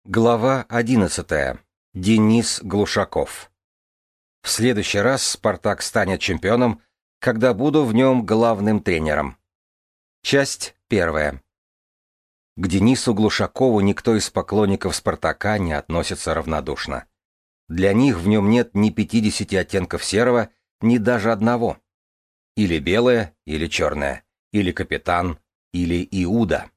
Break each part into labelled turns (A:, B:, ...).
A: Глава 11. Денис Глушаков. В следующий раз «Спартак» станет чемпионом, когда буду в нем главным тренером. Часть 1. К Денису Глушакову никто из поклонников «Спартака» не относится равнодушно. Для них в нем нет ни 50 оттенков серого, ни даже одного. Или белое, или черное, или капитан, или Иуда.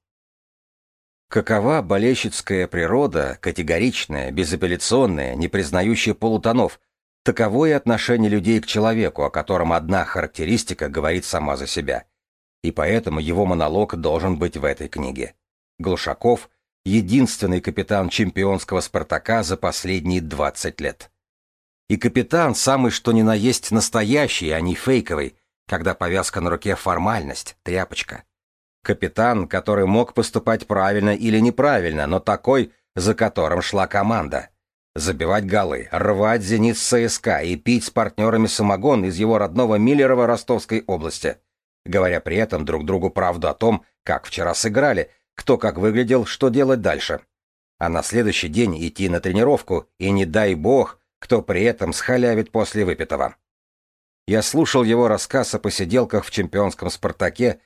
A: Какова болельщицкая природа, категоричная, безапелляционная, не признающая полутонов, таково и отношение людей к человеку, о котором одна характеристика говорит сама за себя. И поэтому его монолог должен быть в этой книге. Глушаков — единственный капитан чемпионского «Спартака» за последние 20 лет. И капитан самый что ни на есть настоящий, а не фейковый, когда повязка на руке — формальность, тряпочка. Капитан, который мог поступать правильно или неправильно, но такой, за которым шла команда. Забивать голы, рвать «Зенит» с ЦСКА и пить с партнерами самогон из его родного Миллерово Ростовской области, говоря при этом друг другу правду о том, как вчера сыграли, кто как выглядел, что делать дальше. А на следующий день идти на тренировку, и не дай бог, кто при этом схалявит после выпитого. Я слушал его рассказ о посиделках в чемпионском «Спартаке»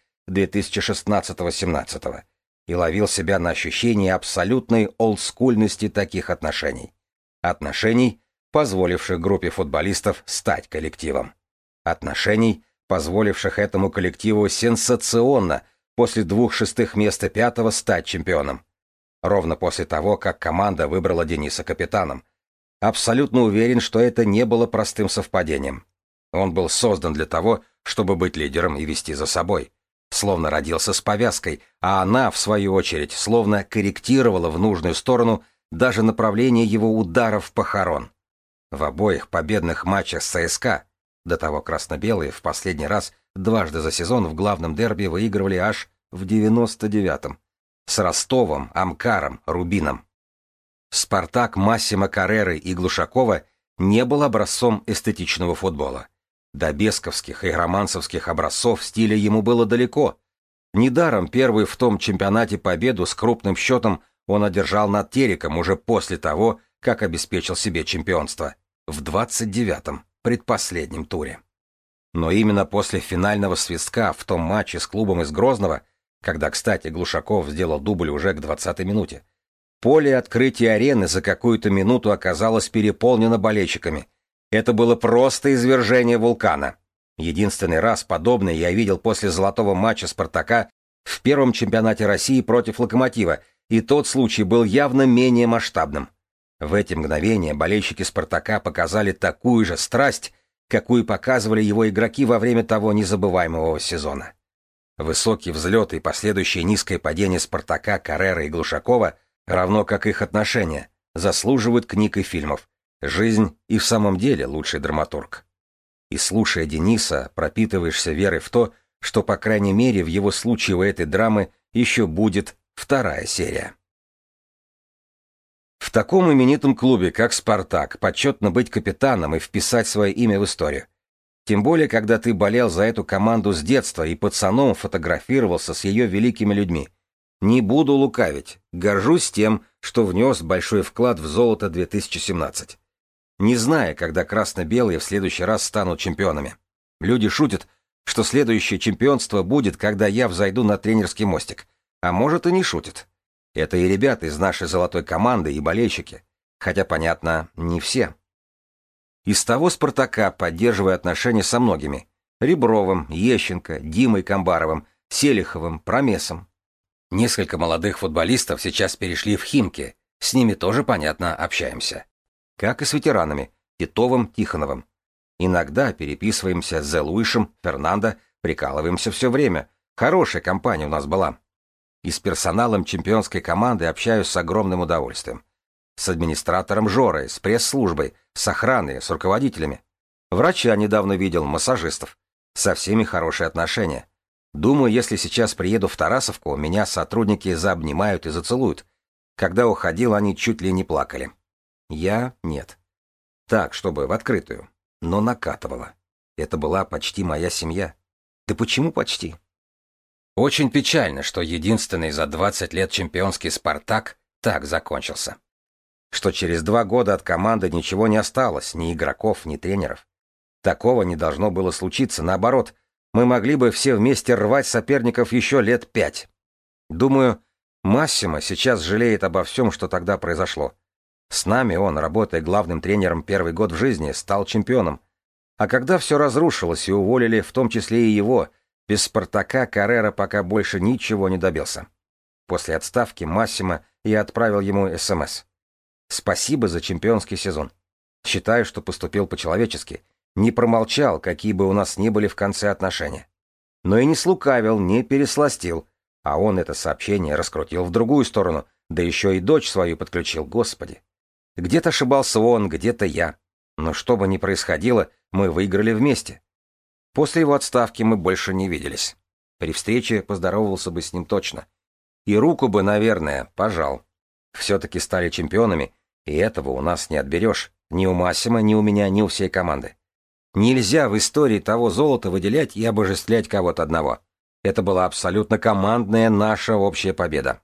A: 2016-17 и ловил себя на ощущении абсолютной олдскульности таких отношений. Отношений, позволивших группе футболистов стать коллективом. Отношений, позволивших этому коллективу сенсационно после 2 шестых мест и 5-го стать чемпионом. Ровно после того, как команда выбрала Дениса капитаном. Абсолютно уверен, что это не было простым совпадением. Он был создан для того, чтобы быть лидером и вести за собой. Словно родился с повязкой, а она, в свою очередь, словно корректировала в нужную сторону даже направление его ударов похорон. В обоих победных матчах с ЦСКА, до того красно-белые в последний раз дважды за сезон в главном дерби выигрывали аж в 99-м, с Ростовом, Амкаром, Рубином. «Спартак» Массимо Карреры и Глушакова не был образцом эстетичного футбола. До бесковских и романсовских образцов стиля ему было далеко. Недаром первый в том чемпионате победу с крупным счетом он одержал над Тереком уже после того, как обеспечил себе чемпионство, в 29-м, предпоследнем туре. Но именно после финального свистка в том матче с клубом из Грозного, когда, кстати, Глушаков сделал дубль уже к 20-й минуте, поле открытия арены за какую-то минуту оказалось переполнено болельщиками. Это было просто извержение вулкана. Единственный раз подобное я видел после золотого матча «Спартака» в первом чемпионате России против «Локомотива», и тот случай был явно менее масштабным. В эти мгновения болельщики «Спартака» показали такую же страсть, какую показывали его игроки во время того незабываемого сезона. Высокий взлет и последующее низкое падение «Спартака», Карреры и Глушакова, равно как их отношения, заслуживают книг и фильмов. Жизнь и в самом деле лучший драматург. И слушая Дениса, пропитываешься верой в то, что, по крайней мере, в его случае у этой драмы еще будет вторая серия. В таком именитом клубе, как «Спартак», почетно быть капитаном и вписать свое имя в историю. Тем более, когда ты болел за эту команду с детства и пацаном фотографировался с ее великими людьми. Не буду лукавить, горжусь тем, что внес большой вклад в золото 2017. Не зная, когда красно-белые в следующий раз станут чемпионами. Люди шутят, что следующее чемпионство будет, когда я взойду на тренерский мостик. А может и не шутят. Это и ребята из нашей золотой команды, и болельщики. Хотя, понятно, не все. Из того «Спартака» поддерживаю отношения со многими. Ребровым, Ещенко, Димой Камбаровым, Селиховым, Промесом. Несколько молодых футболистов сейчас перешли в Химки. С ними тоже, понятно, общаемся. Как и с ветеранами Титовым, Тихоновым. Иногда переписываемся с Зе Луишем, Фернандо, прикалываемся все время. Хорошая компания у нас была. И с персоналом чемпионской команды общаюсь с огромным удовольствием. С администратором Жорой, с пресс-службой, с охраной, с руководителями. Врача недавно видел, массажистов. Со всеми хорошие отношения. Думаю, если сейчас приеду в Тарасовку, меня сотрудники заобнимают и зацелуют. Когда уходил, они чуть ли не плакали. Я — нет. Так, чтобы в открытую. Но накатывало. Это была почти моя семья. Да почему почти? Очень печально, что единственный за 20 лет чемпионский «Спартак» так закончился. что через 2 года от команды ничего не осталось, ни игроков, ни тренеров. Такого не должно было случиться, наоборот, мы могли бы все вместе рвать соперников еще лет 5. Думаю, Массимо сейчас жалеет обо всем, что тогда произошло. С нами он, работая главным тренером первый год в жизни, стал чемпионом. А когда все разрушилось и уволили, в том числе и его, без «Спартака» Каррера пока больше ничего не добился. После отставки Массимо я отправил ему СМС. Спасибо за чемпионский сезон. Считаю, что поступил по-человечески. Не промолчал, какие бы у нас ни были в конце отношения. Но и не слукавил, не пересластил. А он это сообщение раскрутил в другую сторону, да еще и дочь свою подключил, Господи. Где-то ошибался он, где-то я. Но что бы ни происходило, мы выиграли вместе. После его отставки мы больше не виделись. При встрече поздоровался бы с ним точно. И руку бы, наверное, пожал. Все-таки стали чемпионами, и этого у нас не отберешь. Ни у Массимо, ни у меня, ни у всей команды. Нельзя в истории того золота выделять и обожествлять кого-то одного. Это была абсолютно командная наша общая победа.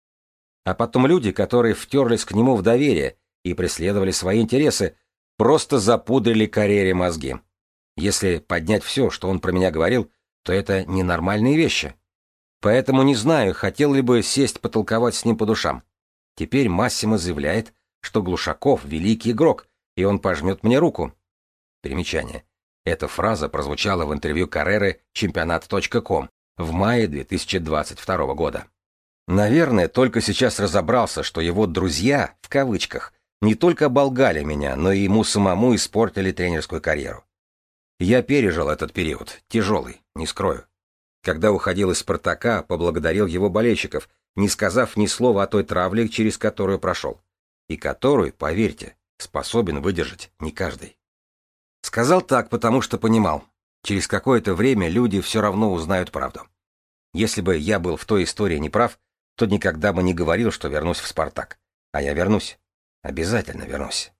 A: А потом люди, которые втерлись к нему в доверие и преследовали свои интересы, просто запудрили карьере мозги. Если поднять все, что он про меня говорил, то это ненормальные вещи. Поэтому не знаю, хотел ли бы сесть потолковать с ним по душам. Теперь Массимо заявляет, что Глушаков — великий игрок, и он пожмет мне руку. Примечание. Эта фраза прозвучала в интервью Карреры чемпионат.ком в мае 2022 года. Наверное, только сейчас разобрался, что его «друзья», в кавычках, не только оболгали меня, но и ему самому испортили тренерскую карьеру. Я пережил этот период, тяжелый, не скрою. Когда уходил из «Спартака», поблагодарил его болельщиков, не сказав ни слова о той травле, через которую прошел. И которую, поверьте, способен выдержать не каждый. Сказал так, потому что понимал, через какое-то время люди все равно узнают правду. Если бы я был в той истории неправ, то никогда бы не говорил, что вернусь в «Спартак». А я вернусь. Обязательно вернусь.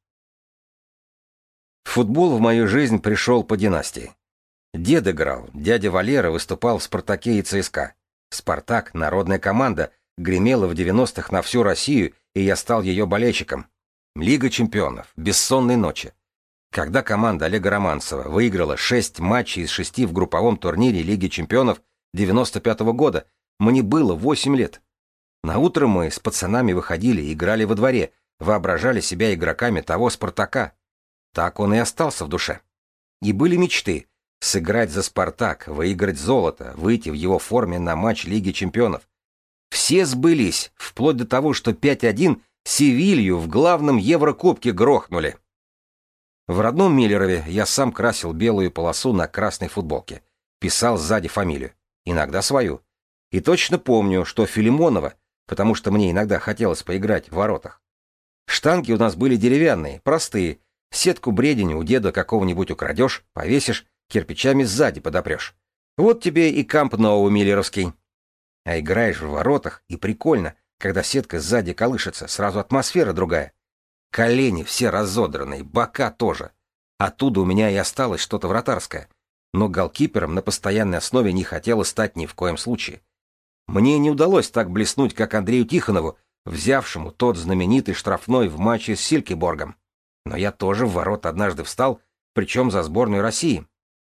A: Футбол в мою жизнь пришел по династии. Дед играл, дядя Валера выступал в «Спартаке» и ЦСКА. «Спартак», народная команда, гремела в 90-х на всю Россию, и я стал ее болельщиком. Лига чемпионов, бессонные ночи. Когда команда Олега Романцева выиграла 6 матчей из 6 в групповом турнире Лиги чемпионов 95-го года, мне было 8 лет. Наутро мы с пацанами выходили и играли во дворе, воображали себя игроками того «Спартака». Так он и остался в душе. И были мечты — сыграть за «Спартак», выиграть золото, выйти в его форме на матч Лиги чемпионов. Все сбылись, вплоть до того, что 5-1 Севилью в главном Еврокубке грохнули. В родном Миллерове я сам красил белую полосу на красной футболке, писал сзади фамилию, иногда свою. И точно помню, что Филимонова, потому что мне иногда хотелось поиграть в воротах. Штанги у нас были деревянные, простые. Сетку бредень у деда какого-нибудь украдешь, повесишь, кирпичами сзади подопрешь. Вот тебе и Камп Ноу миллеровский. А играешь в воротах, и прикольно, когда сетка сзади колышется, сразу атмосфера другая. Колени все разодранные, бока тоже. Оттуда у меня и осталось что-то вратарское. Но голкипером на постоянной основе не хотела стать ни в коем случае. Мне не удалось так блеснуть, как Андрею Тихонову, взявшему тот знаменитый штрафной в матче с Силькеборгом. Но я тоже в ворота однажды встал, причем за сборную России.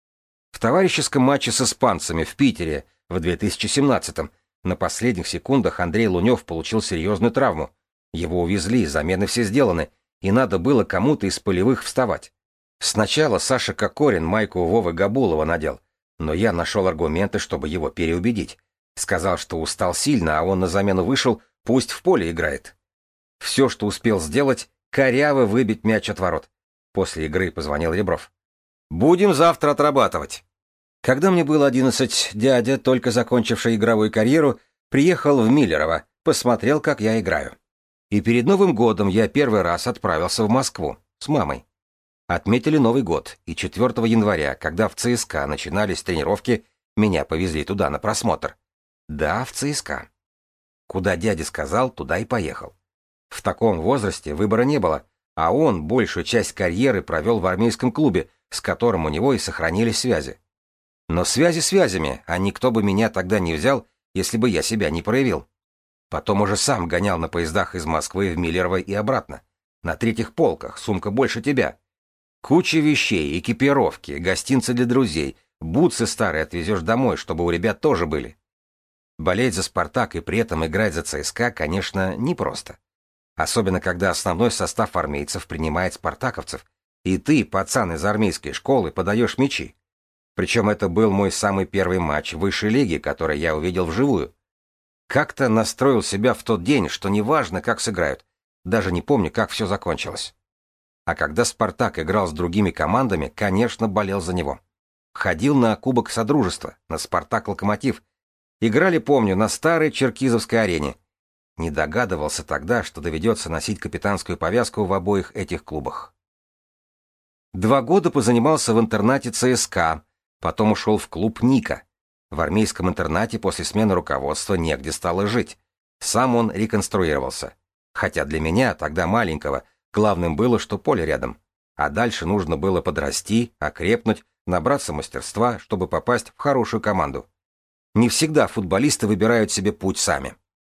A: В товарищеском матче с испанцами в Питере в 2017-м на последних секундах Андрей Лунев получил серьезную травму. Его увезли, замены все сделаны, и надо было кому-то из полевых вставать. Сначала Саша Кокорин майку Вовы Габулова надел, но я нашел аргументы, чтобы его переубедить. Сказал, что устал сильно, а он на замену вышел, пусть в поле играет. Все, что успел сделать, коряво выбить мяч от ворот. После игры позвонил Ребров. «Будем завтра отрабатывать». Когда мне было 11, дядя, только закончивший игровую карьеру, приехал в Миллерово, посмотрел, как я играю. И перед Новым годом я первый раз отправился в Москву с мамой. Отметили Новый год, и 4 января, когда в ЦСКА начинались тренировки, меня повезли туда на просмотр. Да, в ЦСКА. Куда дядя сказал, туда и поехал. В таком возрасте выбора не было, а он большую часть карьеры провел в армейском клубе, с которым у него и сохранились связи. Но связи связями, а никто бы меня тогда не взял, если бы я себя не проявил. Потом уже сам гонял на поездах из Москвы в Миллерово и обратно. на третьих полках, сумка больше тебя. Куча вещей, экипировки, гостинцы для друзей, бутсы старые отвезешь домой, чтобы у ребят тоже были. Болеть за «Спартак» и при этом играть за ЦСКА, конечно, непросто. Особенно, когда основной состав армейцев принимает спартаковцев, и ты, пацан из армейской школы, подаешь мячи. Причем это был мой самый первый матч в высшей лиге, который я увидел вживую. Как-то настроил себя в тот день, что неважно, как сыграют. Даже не помню, как все закончилось. А когда «Спартак» играл с другими командами, конечно, болел за него. Ходил на Кубок Содружества, на «Спартак-Локомотив». Играли, помню, на старой Черкизовской арене. Не догадывался тогда, что доведется носить капитанскую повязку в обоих этих клубах. 2 года позанимался в интернате ЦСКА, потом ушел в клуб «Ника». В армейском интернате после смены руководства негде стало жить. Сам он реконструировался. Хотя для меня, тогда маленького, главным было, что поле рядом. А дальше нужно было подрасти, окрепнуть, набраться мастерства, чтобы попасть в хорошую команду. Не всегда футболисты выбирают себе путь сами.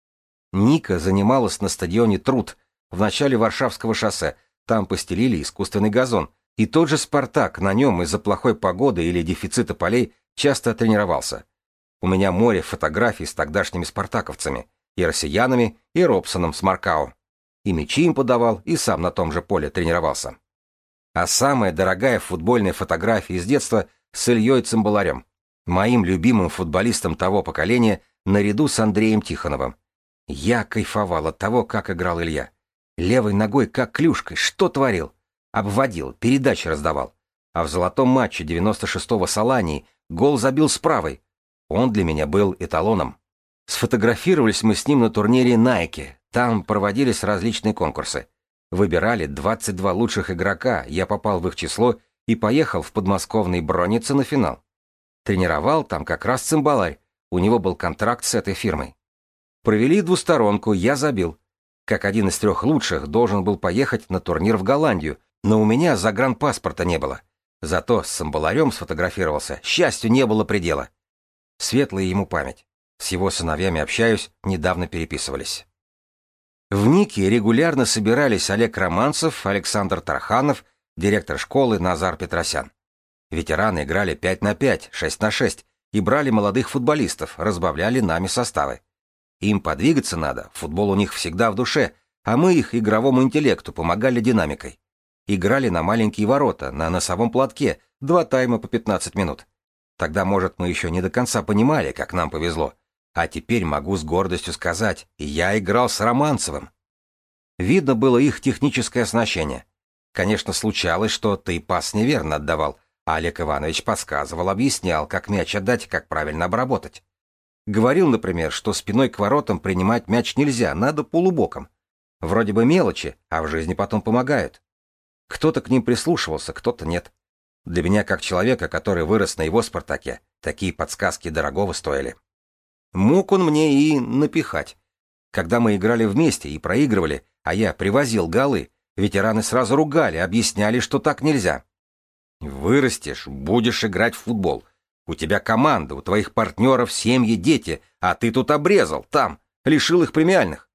A: Ника занималась на стадионе «Труд» в начале Варшавского шоссе. Там постелили искусственный газон. И тот же «Спартак» на нем из-за плохой погоды или дефицита полей часто тренировался. У меня море фотографий с тогдашними спартаковцами, и россиянами, и Робсоном с Маркау. И мячи им подавал, и сам на том же поле тренировался. А самая дорогая футбольная фотография из детства с Ильей Цимбаларем, моим любимым футболистом того поколения, наряду с Андреем Тихоновым. Я кайфовал от того, как играл Илья. Левой ногой, как клюшкой, что творил? Обводил, передачи раздавал. А в золотом матче 96-го с Аланией гол забил с правой. Он для меня был эталоном. Сфотографировались мы с ним на турнире Nike. Там проводились различные конкурсы. Выбирали 22 лучших игрока, я попал в их число и поехал в подмосковной Броннице на финал. Тренировал там как раз Цимбаларь, у него был контракт с этой фирмой. Провели двусторонку, я забил. Как один из 3 лучших должен был поехать на турнир в Голландию, но у меня загранпаспорта не было. Зато с Цимбаларем сфотографировался, счастью не было предела. Светлая ему память. С его сыновьями общаюсь, недавно переписывались. В Нике регулярно собирались Олег Романцев, Александр Тарханов, директор школы Назар Петросян. Ветераны играли 5 на 5, 6 на 6 и брали молодых футболистов, разбавляли нами составы. Им подвигаться надо, футбол у них всегда в душе, а мы их игровому интеллекту помогали динамикой. Играли на маленькие ворота, на носовом платке, 2 тайма по 15 минут. Тогда, может, мы еще не до конца понимали, как нам повезло. А теперь могу с гордостью сказать, я играл с Романцевым. Видно было их техническое оснащение. Конечно, случалось, что ты пас неверно отдавал, а Олег Иванович подсказывал, объяснял, как мяч отдать, как правильно обработать. Говорил, например, что спиной к воротам принимать мяч нельзя, надо полубоком. Вроде бы мелочи, а в жизни потом помогают. Кто-то к ним прислушивался, кто-то нет. Для меня, как человека, который вырос на его «Спартаке», такие подсказки дорогого стоили. Мог он мне и напихать. Когда мы играли вместе и проигрывали, а я привозил голы, ветераны сразу ругали, объясняли, что так нельзя. Вырастешь, будешь играть в футбол. У тебя команда, у твоих партнеров семьи, дети, а ты тут обрезал, там, лишил их премиальных.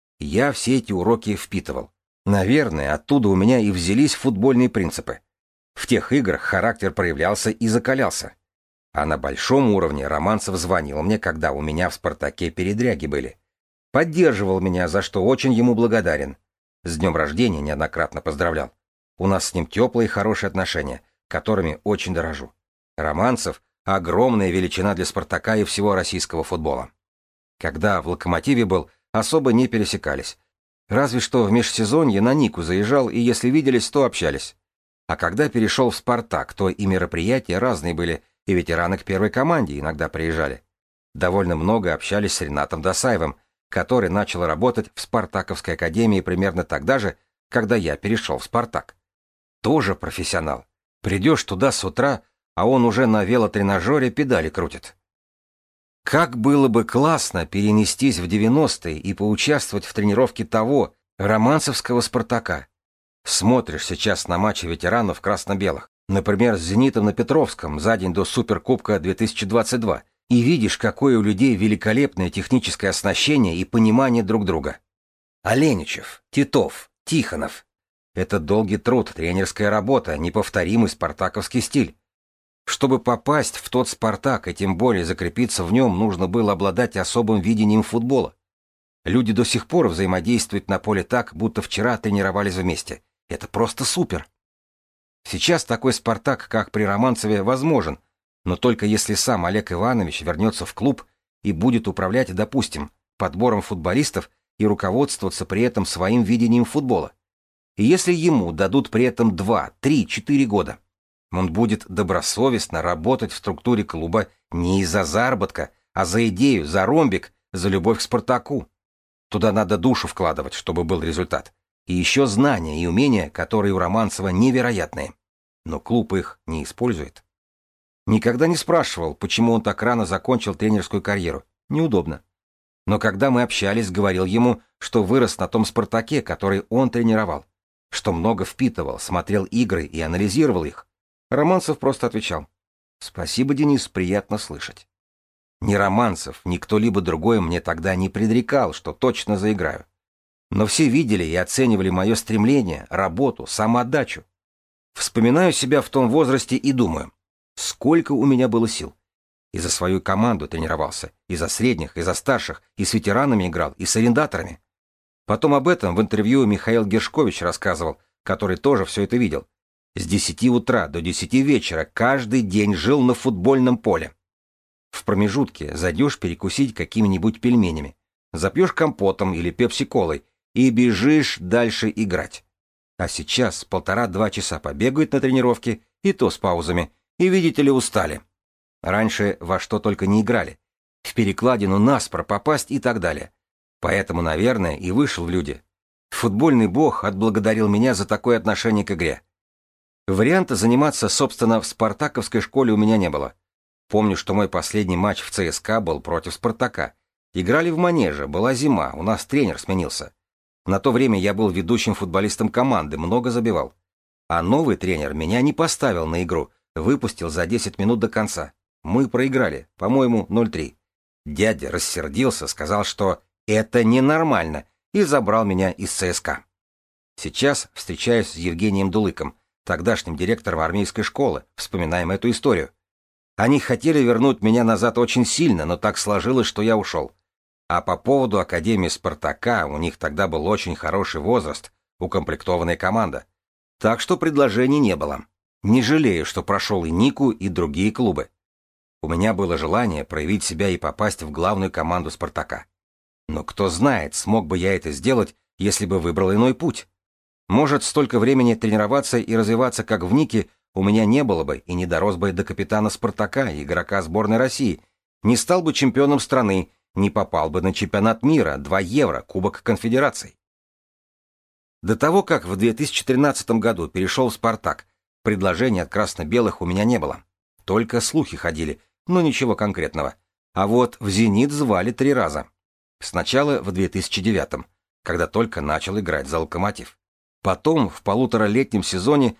A: Я все эти уроки впитывал. Наверное, оттуда у меня и взялись футбольные принципы. В тех играх характер проявлялся и закалялся. А на большом уровне Романцев звонил мне, когда у меня в «Спартаке» передряги были. Поддерживал меня, за что очень ему благодарен. С днем рождения неоднократно поздравлял. У нас с ним теплые и хорошие отношения, которыми очень дорожу. Романцев — огромная величина для «Спартака» и всего российского футбола. Когда в «Локомотиве» был, особо не пересекались. Разве что в межсезонье на Нику заезжал, и если виделись, то общались. А когда перешел в «Спартак», то и мероприятия разные были, и ветераны к первой команде иногда приезжали. Довольно много общались с Ренатом Досаевым, который начал работать в Спартаковской академии примерно тогда же, когда я перешел в «Спартак». Тоже профессионал. Придешь туда с утра, а он уже на велотренажере педали крутит. Как было бы классно перенестись в 90-е и поучаствовать в тренировке того, романцевского «Спартака». Смотришь сейчас на матчи ветеранов красно-белых, например, с «Зенитом» на Петровском за день до Суперкубка 2022, и видишь, какое у людей великолепное техническое оснащение и понимание друг друга. Аленичев, Титов, Тихонов. Это долгий труд, тренерская работа, неповторимый спартаковский стиль. Чтобы попасть в тот «Спартак» и тем более закрепиться в нем, нужно было обладать особым видением футбола. Люди до сих пор взаимодействуют на поле так, будто вчера тренировались вместе. Это просто супер. Сейчас такой «Спартак», как при Романцеве, возможен, но только если сам Олег Иванович вернется в клуб и будет управлять, допустим, подбором футболистов и руководствоваться при этом своим видением футбола. И если ему дадут при этом 2, 3, 4 года, он будет добросовестно работать в структуре клуба не из-за заработка, а за идею, за ромбик, за любовь к «Спартаку». Туда надо душу вкладывать, чтобы был результат. И еще знания и умения, которые у Романцева невероятные. Но клуб их не использует. Никогда не спрашивал, почему он так рано закончил тренерскую карьеру. Неудобно. Но когда мы общались, говорил ему, что вырос на том «Спартаке», который он тренировал, что много впитывал, смотрел игры и анализировал их. Романцев просто отвечал: «Спасибо, Денис, приятно слышать». Ни Романцев, ни кто-либо другой мне тогда не предрекал, что точно заиграю. Но все видели и оценивали мое стремление, работу, самоотдачу. Вспоминаю себя в том возрасте и думаю, сколько у меня было сил. И за свою команду тренировался, и за средних, и за старших, и с ветеранами играл, и с арендаторами. Потом об этом в интервью Михаил Гершкович рассказывал, который тоже все это видел. С 10 утра до 10 вечера каждый день жил на футбольном поле. В промежутке зайдешь перекусить какими-нибудь пельменями, запьешь компотом или пепси-колой и бежишь дальше играть. А сейчас 1,5-2 часа побегают на тренировке, и то с паузами, и, видите ли, устали. Раньше во что только не играли. В перекладину наспор попасть и так далее. Поэтому, наверное, и вышел в люди. Футбольный бог отблагодарил меня за такое отношение к игре. Варианта заниматься, собственно, в спартаковской школе у меня не было. Помню, что мой последний матч в ЦСКА был против «Спартака». Играли в манеже, была зима, у нас тренер сменился. На то время я был ведущим футболистом команды, много забивал. А новый тренер меня не поставил на игру, выпустил за 10 минут до конца. Мы проиграли, по-моему, 0-3. Дядя рассердился, сказал, что это ненормально, и забрал меня из ЦСКА. Сейчас встречаюсь с Евгением Дулыком, тогдашним директором армейской школы, вспоминаем эту историю. Они хотели вернуть меня назад очень сильно, но так сложилось, что я ушел. А по поводу Академии «Спартака» у них тогда был очень хороший возраст, укомплектованная команда. Так что предложений не было. Не жалею, что прошел и Нику, и другие клубы. У меня было желание проявить себя и попасть в главную команду «Спартака». Но кто знает, смог бы я это сделать, если бы выбрал иной путь. Может, столько времени тренироваться и развиваться, как в Нике, у меня не было бы и не дорос бы до капитана «Спартака» и игрока сборной России, не стал бы чемпионом страны, не попал бы на чемпионат мира, 2 евро, Кубок Конфедераций. До того, как в 2013 году перешел в «Спартак», предложений от красно-белых у меня не было. Только слухи ходили, но ничего конкретного. А вот в «Зенит» звали 3 раза. Сначала в 2009, когда только начал играть за «Локомотив». Потом в 1,5-летнем сезоне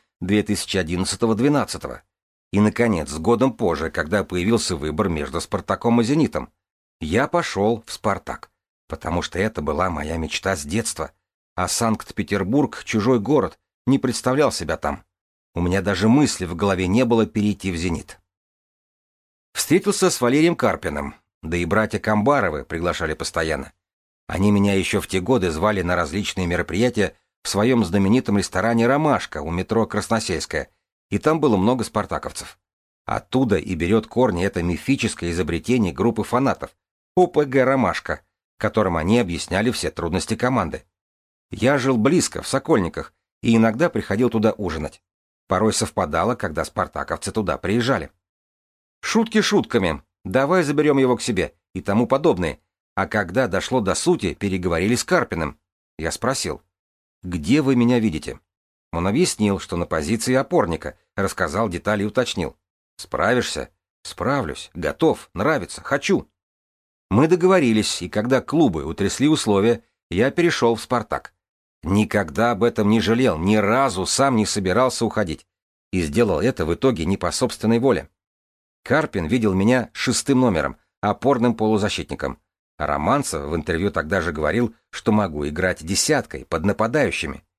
A: 2011-12. И, наконец, годом позже, когда появился выбор между «Спартаком» и «Зенитом». Я пошел в «Спартак», потому что это была моя мечта с детства. А Санкт-Петербург, чужой город, не представлял себя там. У меня даже мысли в голове не было перейти в «Зенит». Встретился с Валерием Карпиным, да и братья Камбаровы приглашали постоянно. Они меня еще в те годы звали на различные мероприятия в своем знаменитом ресторане «Ромашка» у метро Красносельская, и там было много спартаковцев. Оттуда и берет корни это мифическое изобретение группы фанатов ОПГ «Ромашка», которым они объясняли все трудности команды. Я жил близко, в Сокольниках, и иногда приходил туда ужинать. Порой совпадало, когда спартаковцы туда приезжали. Шутки шутками, давай заберем его к себе и тому подобное. А когда дошло до сути, переговорили с Карпиным. Я спросил: «Где вы меня видите?» Он объяснил, что на позиции опорника, рассказал детали и уточнил: «Справишься?» «Справлюсь, готов, нравится, хочу». Мы договорились, и когда клубы утрясли условия, я перешел в «Спартак». Никогда об этом не жалел, ни разу сам не собирался уходить. И сделал это в итоге не по собственной воле. Карпин видел меня 6-м номером, опорным полузащитником. А Романцев в интервью тогда же говорил, что могу играть 10-кой, под нападающими.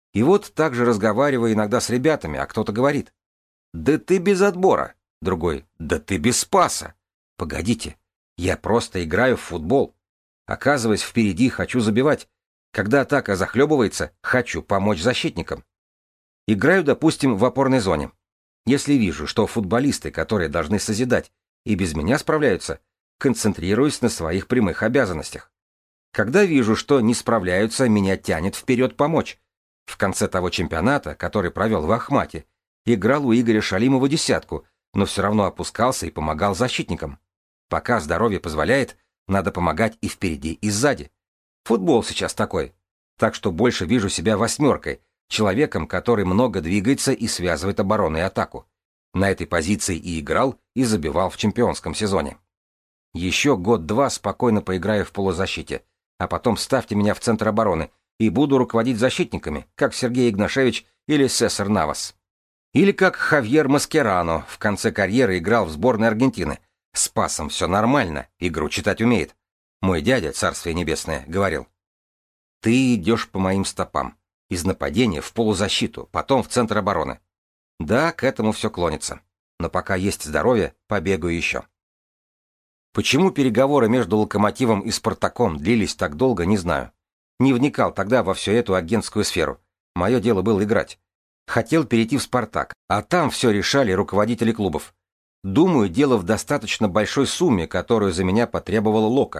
A: И вот так же разговаривая иногда с ребятами, а кто-то говорит: «Да ты без отбора!» Другой: «Да ты без спаса!» Погодите, я просто играю в футбол. Оказываясь впереди, хочу забивать. Когда атака захлебывается, хочу помочь защитникам. Играю, допустим, в опорной зоне. Если вижу, что футболисты, которые должны созидать, и без меня справляются, концентрируюсь на своих прямых обязанностях. Когда вижу, что не справляются, меня тянет вперед помочь. В конце того чемпионата, который провел в Ахмате, играл у Игоря Шалимова десятку, но все равно опускался и помогал защитникам. Пока здоровье позволяет, надо помогать и впереди, и сзади. Футбол сейчас такой. Так что больше вижу себя восьмеркой, человеком, который много двигается и связывает оборону и атаку. На этой позиции и играл, и забивал в чемпионском сезоне. Еще год-два спокойно поиграю в полузащите, а потом ставьте меня в центр обороны, и буду руководить защитниками, как Сергей Игнашевич или Сесар Навас. Или как Хавьер Маскерано в конце карьеры играл в сборной Аргентины. С пасом все нормально, игру читать умеет. Мой дядя, царствие небесное, говорил: «Ты идешь по моим стопам. Из нападения в полузащиту, потом в центр обороны». Да, к этому все клонится. Но пока есть здоровье, побегаю еще. Почему переговоры между «Локомотивом» и «Спартаком» длились так долго, не знаю. Не вникал тогда во всю эту агентскую сферу. Мое дело было играть. Хотел перейти в «Спартак», а там все решали руководители клубов. Думаю, дело в достаточно большой сумме, которую за меня потребовал Лока.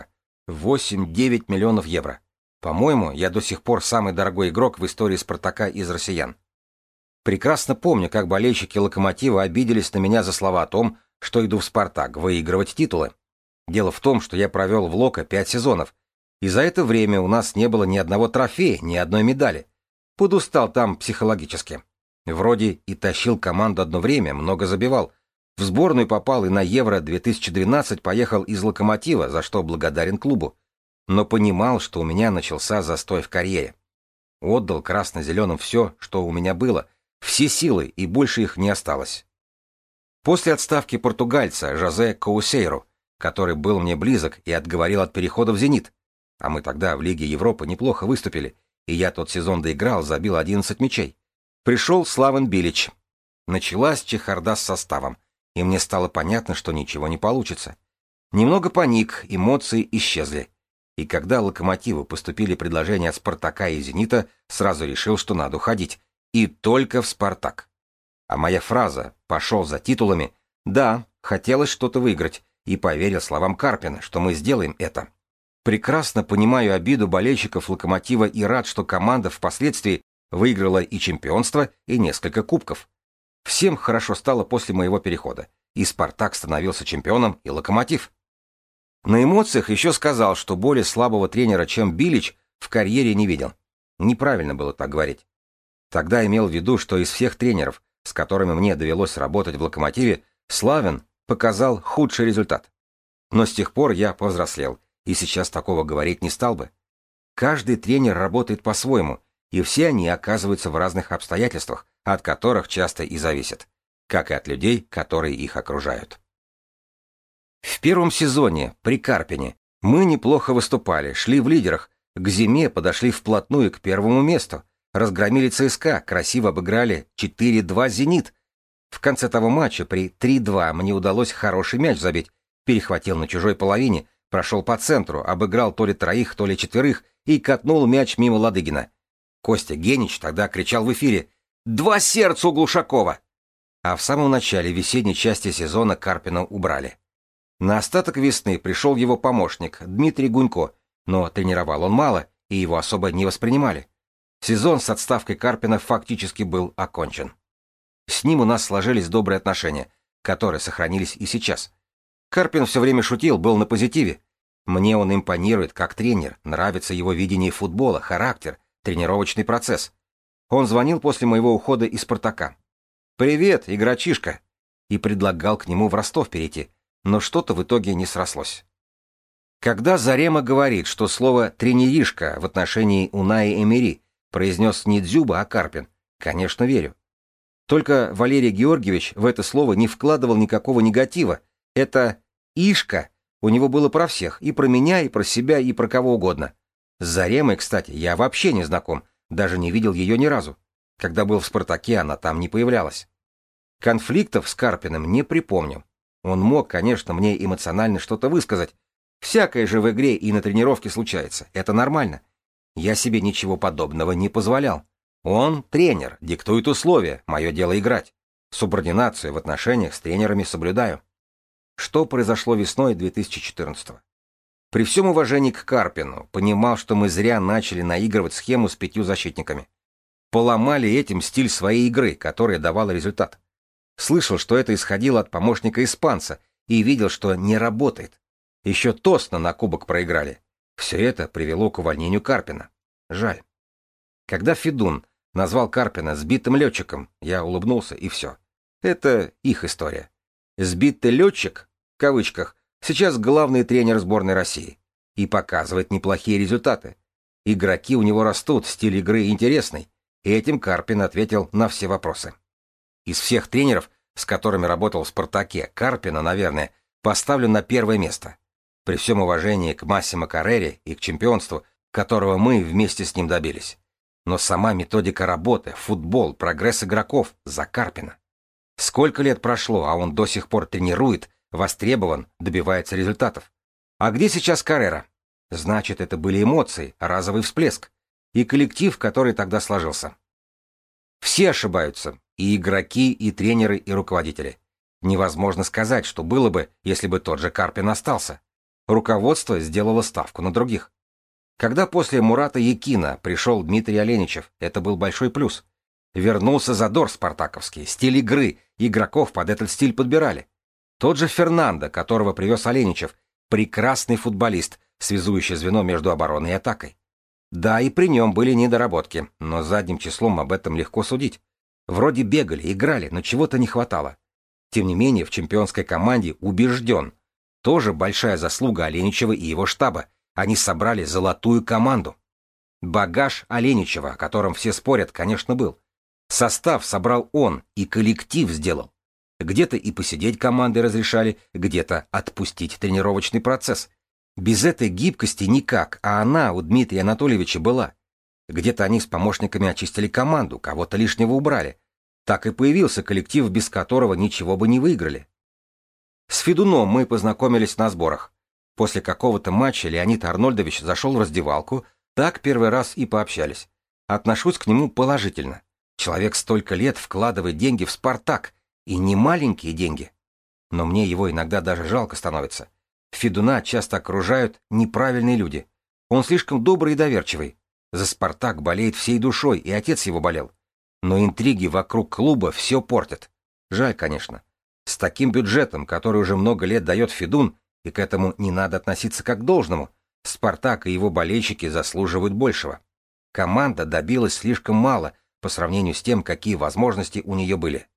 A: 8-9 миллионов евро. По-моему, я до сих пор самый дорогой игрок в истории «Спартака» из россиян. Прекрасно помню, как болельщики «Локомотива» обиделись на меня за слова о том, что иду в «Спартак» выигрывать титулы. Дело в том, что я провел в Локо 5 сезонов, и за это время у нас не было ни одного трофея, ни одной медали. Подустал там психологически. Вроде и тащил команду одно время, много забивал. В сборную попал и на Евро-2012 поехал из «Локомотива», за что благодарен клубу. Но понимал, что у меня начался застой в карьере. Отдал красно-зеленым все, что у меня было, все силы, и больше их не осталось. После отставки португальца Жозе Коусейру, который был мне близок и отговорил от перехода в «Зенит», а мы тогда в Лиге Европы неплохо выступили, и я тот сезон доиграл, забил 11 мячей, пришел Славен Билич. Началась чехарда с составом, и мне стало понятно, что ничего не получится. Немного паник, эмоции исчезли. И когда «Локомотиву» поступили предложения от «Спартака» и «Зенита», сразу решил, что надо уходить. И только в «Спартак». А моя фраза «пошел за титулами», да, хотелось что-то выиграть, и поверил словам Карпина, что мы сделаем это. Прекрасно понимаю обиду болельщиков «Локомотива» и рад, что команда впоследствии выиграла и чемпионство, и несколько кубков. Всем хорошо стало после моего перехода, и «Спартак» становился чемпионом, и «Локомотив». На эмоциях еще сказал, что более слабого тренера, чем Билич, в карьере не видел. Неправильно было так говорить. Тогда имел в виду, что из всех тренеров, с которыми мне довелось работать в «Локомотиве», Славен показал худший результат. Но с тех пор я повзрослел, и сейчас такого говорить не стал бы. Каждый тренер работает по-своему, и все они оказываются в разных обстоятельствах, от которых часто и зависят, как и от людей, которые их окружают. В первом сезоне, при Карпине, мы неплохо выступали, шли в лидерах, к зиме подошли вплотную к первому месту, разгромили ЦСКА, красиво обыграли 4-2 «Зенит». В конце того матча при 3-2 мне удалось хороший мяч забить, перехватил на чужой половине, прошел по центру, обыграл то ли троих, то ли четверых и катнул мяч мимо Ладыгина. Костя Генич тогда кричал в эфире: «Два сердца у Глушакова!» А в самом начале весенней части сезона Карпина убрали. На остаток весны пришел его помощник Дмитрий Гунько, но тренировал он мало, и его особо не воспринимали. Сезон с отставкой Карпина фактически был окончен. С ним у нас сложились добрые отношения, которые сохранились и сейчас. Карпин все время шутил, был на позитиве. Мне он импонирует как тренер, нравится его видение футбола, характер, тренировочный процесс. Он звонил после моего ухода из «Спартака». «Привет, игрочишка!» и предлагал к нему в Ростов перейти, но что-то в итоге не срослось. Когда Зарема говорит, что слово «тренеришка» в отношении Унаи Эмери произнес не Дзюба, а Карпин, конечно, верю. Только Валерий Георгиевич в это слово не вкладывал никакого негатива. Это «ишка» у него было про всех, и про меня, и про себя, и про кого угодно. С Заремой, кстати, я вообще не знаком, даже не видел ее ни разу. Когда был в «Спартаке», она там не появлялась. Конфликтов с Карпиным не припомню. Он мог, конечно, мне эмоционально что-то высказать. Всякое же в игре и на тренировке случается. Это нормально. Я себе ничего подобного не позволял. Он тренер, диктует условия, мое дело играть. Субординацию в отношениях с тренерами соблюдаю. Что произошло весной 2014-го? При всем уважении к Карпину, понимал, что мы зря начали наигрывать схему с 5 защитниками. Поломали этим стиль своей игры, которая давала результат. Слышал, что это исходило от помощника испанца, и видел, что не работает. Еще тосно на кубок проиграли. Все это привело к увольнению Карпина. Жаль. Когда Федун назвал Карпина сбитым летчиком, я улыбнулся, и все. Это их история. Сбитый летчик, в кавычках, сейчас главный тренер сборной России. И показывает неплохие результаты. Игроки у него растут, стиль игры интересный. И этим Карпин ответил на все вопросы. Из всех тренеров, с которыми работал в «Спартаке», Карпина, наверное, поставлю на первое место. При всем уважении к Массимо Каррере и к чемпионству, которого мы вместе с ним добились. Но сама методика работы, футбол, прогресс игроков за Карпина. Сколько лет прошло, а он до сих пор тренирует, востребован, добивается результатов. А где сейчас Каррера? Значит, это были эмоции, разовый всплеск. И коллектив, который тогда сложился. Все ошибаются, и игроки, и тренеры, и руководители. Невозможно сказать, что было бы, если бы тот же Карпин остался. Руководство сделало ставку на других. Когда после Мурата Якина пришел Дмитрий Аленичев, это был большой плюс. Вернулся задор спартаковский, стиль игры, игроков под этот стиль подбирали. Тот же Фернандо, которого привез Аленичев, прекрасный футболист, связующее звено между обороной и атакой. Да, и при нем были недоработки, но задним числом об этом легко судить. Вроде бегали, играли, но чего-то не хватало. Тем не менее, в чемпионской команде убежден. Тоже большая заслуга Аленичева и его штаба. Они собрали золотую команду. Багаж Аленичева, о котором все спорят, конечно, был. Состав собрал он, и коллектив сделал. Где-то и посидеть командой разрешали, где-то отпустить тренировочный процесс. Без этой гибкости никак, а она у Дмитрия Анатольевича была. Где-то они с помощниками очистили команду, кого-то лишнего убрали. Так и появился коллектив, без которого ничего бы не выиграли. С Федуном мы познакомились на сборах. После какого-то матча Леонид Арнольдович зашел в раздевалку, так первый раз и пообщались. Отношусь к нему положительно. Человек столько лет вкладывает деньги в «Спартак», и не маленькие деньги. Но мне его иногда даже жалко становится. Федуна часто окружают неправильные люди. Он слишком добрый и доверчивый. За «Спартак» болеет всей душой, и отец его болел. Но интриги вокруг клуба все портят. Жаль, конечно. С таким бюджетом, который уже много лет дает Федун, и к этому не надо относиться как к должному, «Спартак» и его болельщики заслуживают большего. Команда добилась слишком мало по сравнению с тем, какие возможности у нее были.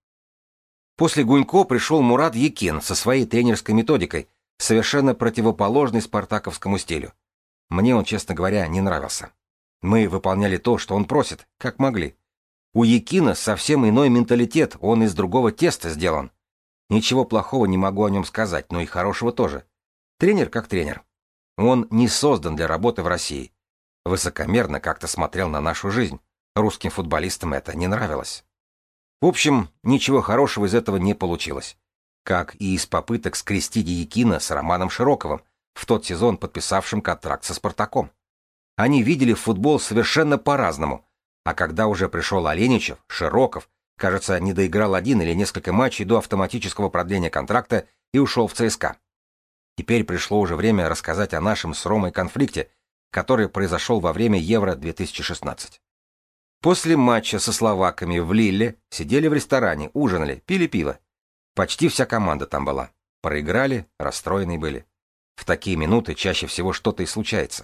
A: После Гунько пришел Мурат Якин со своей тренерской методикой, совершенно противоположной спартаковскому стилю. Мне он, честно говоря, не нравился. Мы выполняли то, что он просит, как могли. У Якина совсем иной менталитет, он из другого теста сделан. Ничего плохого не могу о нем сказать, но и хорошего тоже. Тренер как тренер. Он не создан для работы в России. Высокомерно как-то смотрел на нашу жизнь. Русским футболистам это не нравилось. В общем, ничего хорошего из этого не получилось. Как и из попыток скрестить Якина с Романом Широковым, в тот сезон подписавшим контракт со «Спартаком». Они видели футбол совершенно по-разному, а когда уже пришел Аленичев, Широков, кажется, не доиграл один или несколько матчей до автоматического продления контракта и ушел в ЦСКА. Теперь пришло уже время рассказать о нашем с Ромой конфликте, который произошел во время Евро-2016. После матча со словаками в Лилле сидели в ресторане, ужинали, пили пиво. Почти вся команда там была. Проиграли, расстроенные были. В такие минуты чаще всего что-то и случается.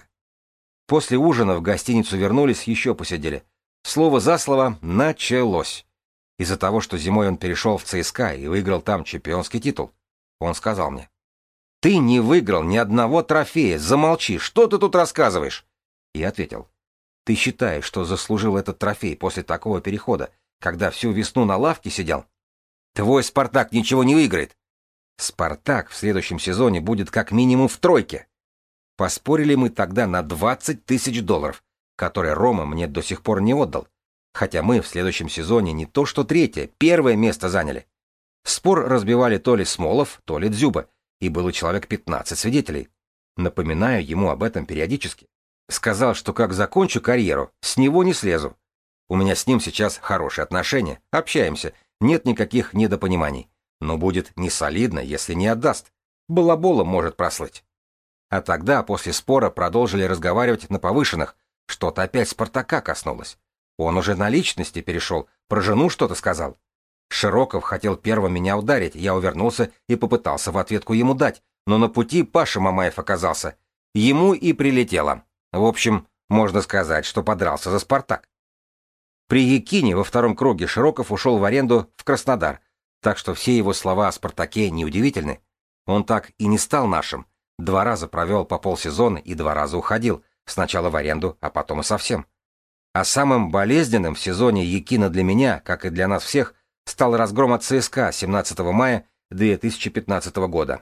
A: После ужина в гостиницу вернулись, еще посидели. Слово за слово началось. Из-за того, что зимой он перешел в ЦСКА и выиграл там чемпионский титул. Он сказал мне: «Ты не выиграл ни одного трофея, замолчи, что ты тут рассказываешь?» И ответил: «Ты считаешь, что заслужил этот трофей после такого перехода, когда всю весну на лавке сидел? Твой «Спартак» ничего не выиграет. «Спартак» в следующем сезоне будет как минимум в тройке». Поспорили мы тогда на $20 000. который Рома мне до сих пор не отдал. Хотя мы в следующем сезоне не то что третье, первое место заняли. Спор разбивали то ли Смолов, то ли Дзюба, и было человек 15 свидетелей. Напоминаю ему об этом периодически. Сказал, что как закончу карьеру, с него не слезу. У меня с ним сейчас хорошие отношения, общаемся, нет никаких недопониманий. Но будет несолидно, если не отдаст. Балаболом может прослыть. А тогда, после спора, продолжили разговаривать на повышенных. Что-то опять Спартака коснулось. Он уже на личности перешел, про жену что-то сказал. Широков хотел первым меня ударить, я увернулся и попытался в ответку ему дать, но на пути Паша Мамаев оказался. Ему и прилетело. В общем, можно сказать, что подрался за «Спартак». При Якине во втором круге Широков ушел в аренду в Краснодар, так что все его слова о «Спартаке» неудивительны. Он так и не стал нашим. 2 раза провел по полсезона и 2 раза уходил, сначала в аренду, а потом и совсем. А самым болезненным в сезоне Якина для меня, как и для нас всех, стал разгром от ЦСКА 17 мая 2015 года.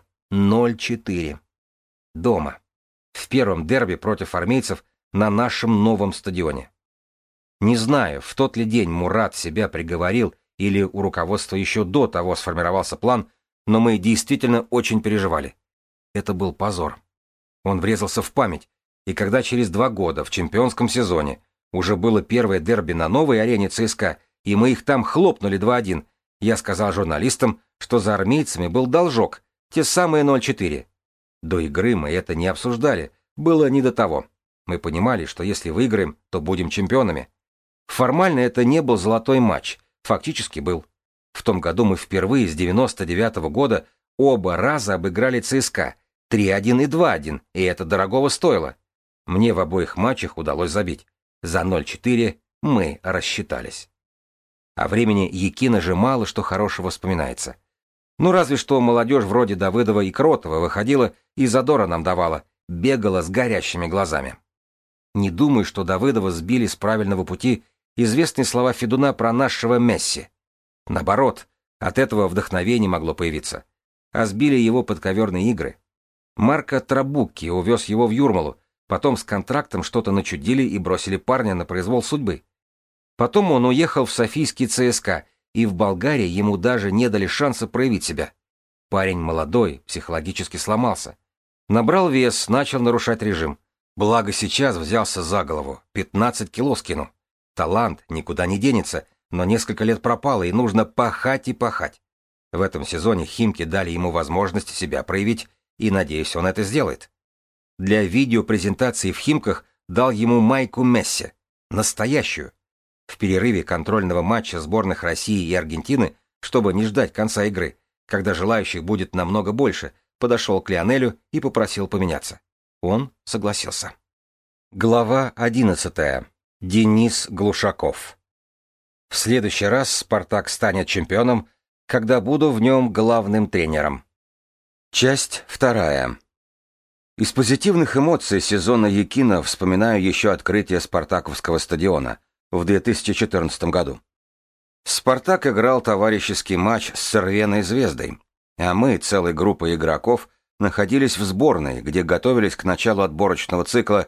A: 0-4. Дома. В первом дерби против армейцев на нашем новом стадионе. Не знаю, в тот ли день Мурат себя приговорил или у руководства еще до того сформировался план, но мы действительно очень переживали. Это был позор. Он врезался в память, и когда через 2 года в чемпионском сезоне уже было первое дерби на новой арене ЦСКА, и мы их там хлопнули 2-1, я сказал журналистам, что за армейцами был должок, те самые 0-4. До игры мы это не обсуждали, было не до того. Мы понимали, что если выиграем, то будем чемпионами. Формально это не был золотой матч, фактически был. В том году мы впервые с 99-го года оба раза обыграли ЦСКА 3-1 и 2-1, и это дорогого стоило. Мне в обоих матчах удалось забить. За 0-4 мы рассчитались. О времени Якина же мало что хорошего вспоминается. Ну разве что молодежь вроде Давыдова и Кротова выходила и задора нам давала, бегала с горящими глазами. Не думаю, что Давыдова сбили с правильного пути известные слова Федуна про нашего Месси. Наоборот, от этого вдохновение могло появиться. А сбили его подковерные игры. Марко Трабукки увез его в Юрмалу, потом с контрактом что-то начудили и бросили парня на произвол судьбы. Потом он уехал в Софийский ЦСКА, и в Болгарии ему даже не дали шанса проявить себя. Парень молодой, психологически сломался. Набрал вес, начал нарушать режим. Благо сейчас взялся за голову, 15 кило скинул. Талант никуда не денется, но несколько лет пропало, и нужно пахать и пахать. В этом сезоне Химки дали ему возможность себя проявить, и, надеюсь, он это сделает. Для видеопрезентации в Химках дал ему майку Месси, настоящую. В перерыве контрольного матча сборных России и Аргентины, чтобы не ждать конца игры, когда желающих будет намного больше, подошел к Лионелю и попросил поменяться. Он согласился. Глава 11. Денис Глушаков. В следующий раз «Спартак» станет чемпионом, когда буду в нем главным тренером. Часть 2. Из позитивных эмоций сезона Якина вспоминаю еще открытие Спартаковского стадиона в 2014 году. «Спартак» играл товарищеский матч с Цервеной Звездой, а мы, целой группой игроков, находились в сборной, где готовились к началу отборочного цикла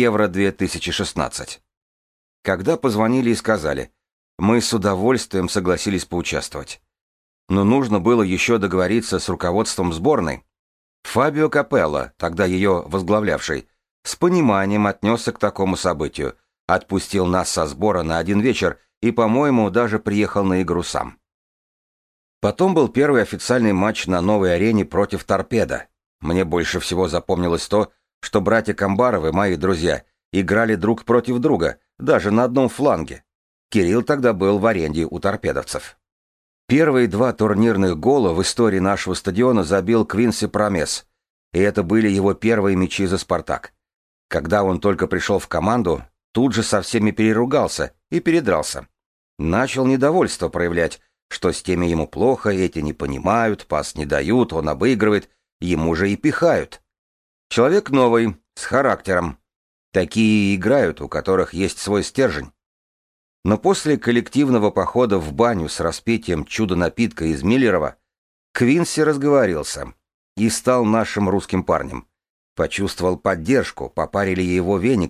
A: Евро-2016. Когда позвонили и сказали, мы с удовольствием согласились поучаствовать. Но нужно было еще договориться с руководством сборной. Фабио Капелло, тогда ее возглавлявший, с пониманием отнесся к такому событию, отпустил нас со сбора на 1 вечер и, по-моему, даже приехал на игру сам. Потом был первый официальный матч на новой арене против «Торпедо». Мне больше всего запомнилось то, что братья Камбаровы, мои друзья, играли друг против друга, даже на одном фланге. Кирилл тогда был в аренде у торпедовцев. Первые 2 турнирных гола в истории нашего стадиона забил Квинси Промес, и это были его первые мячи за «Спартак». Когда он только пришел в команду, тут же со всеми переругался и передрался. Начал недовольство проявлять, что с теми ему плохо, эти не понимают, пас не дают, он обыгрывает, ему же и пихают. Человек новый, с характером. Такие играют, у которых есть свой стержень. Но после коллективного похода в баню с распитием чудо-напитка из Миллерова Квинси разговорился и стал нашим русским парнем. Почувствовал поддержку, попарили его вениками,